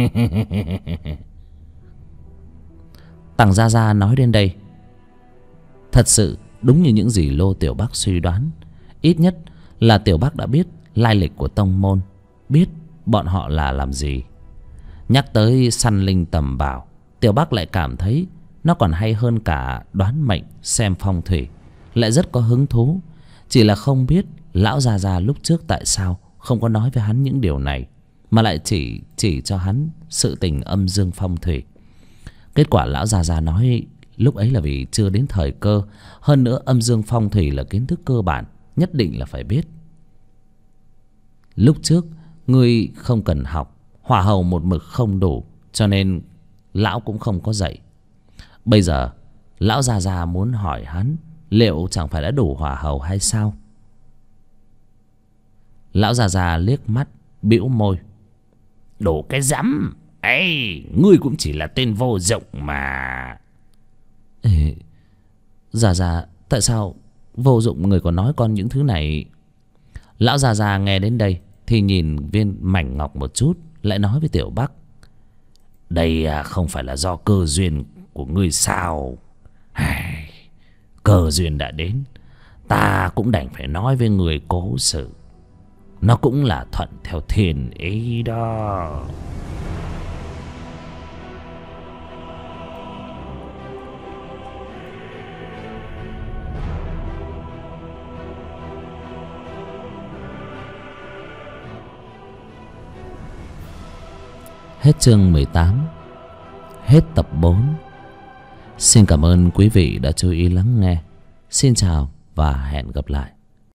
Tằng Gia Gia nói đến đây, thật sự đúng như những gì Lô Tiểu Bắc suy đoán. Ít nhất là Tiểu Bắc đã biết lai lịch của tông môn, biết bọn họ là làm gì. Nhắc tới săn linh tầm bảo, Tiểu Bắc lại cảm thấy nó còn hay hơn cả đoán mệnh, xem phong thủy, lại rất có hứng thú. Chỉ là không biết lão Gia Gia lúc trước tại sao không có nói với hắn những điều này, mà lại chỉ cho hắn sự tình âm dương phong thủy. Kết quả lão Gia Gia nói lúc ấy là vì chưa đến thời cơ. Hơn nữa âm dương phong thủy là kiến thức cơ bản, nhất định là phải biết. Lúc trước ngươi không cần học, hỏa hầu một mực không đủ, cho nên lão cũng không có dạy. Bây giờ lão Gia Gia muốn hỏi hắn liệu chẳng phải đã đủ hỏa hầu hay sao? Lão Gia Gia liếc mắt bĩu môi. Đủ cái rắm ấy, ngươi cũng chỉ là tên vô dụng mà. Ê, Gia Gia, tại sao vô dụng người còn nói con những thứ này? Lão Gia Gia nghe đến đây thì nhìn viên mảnh ngọc một chút, lại nói với Tiểu Bắc: đây không phải là do cơ duyên của ngươi sao? Cơ duyên đã đến, ta cũng đành phải nói với người cố sự. Nó cũng là thuận theo thiên ý đó. Hết chương 18, hết tập 4. Xin cảm ơn quý vị đã chú ý lắng nghe. Xin chào và hẹn gặp lại.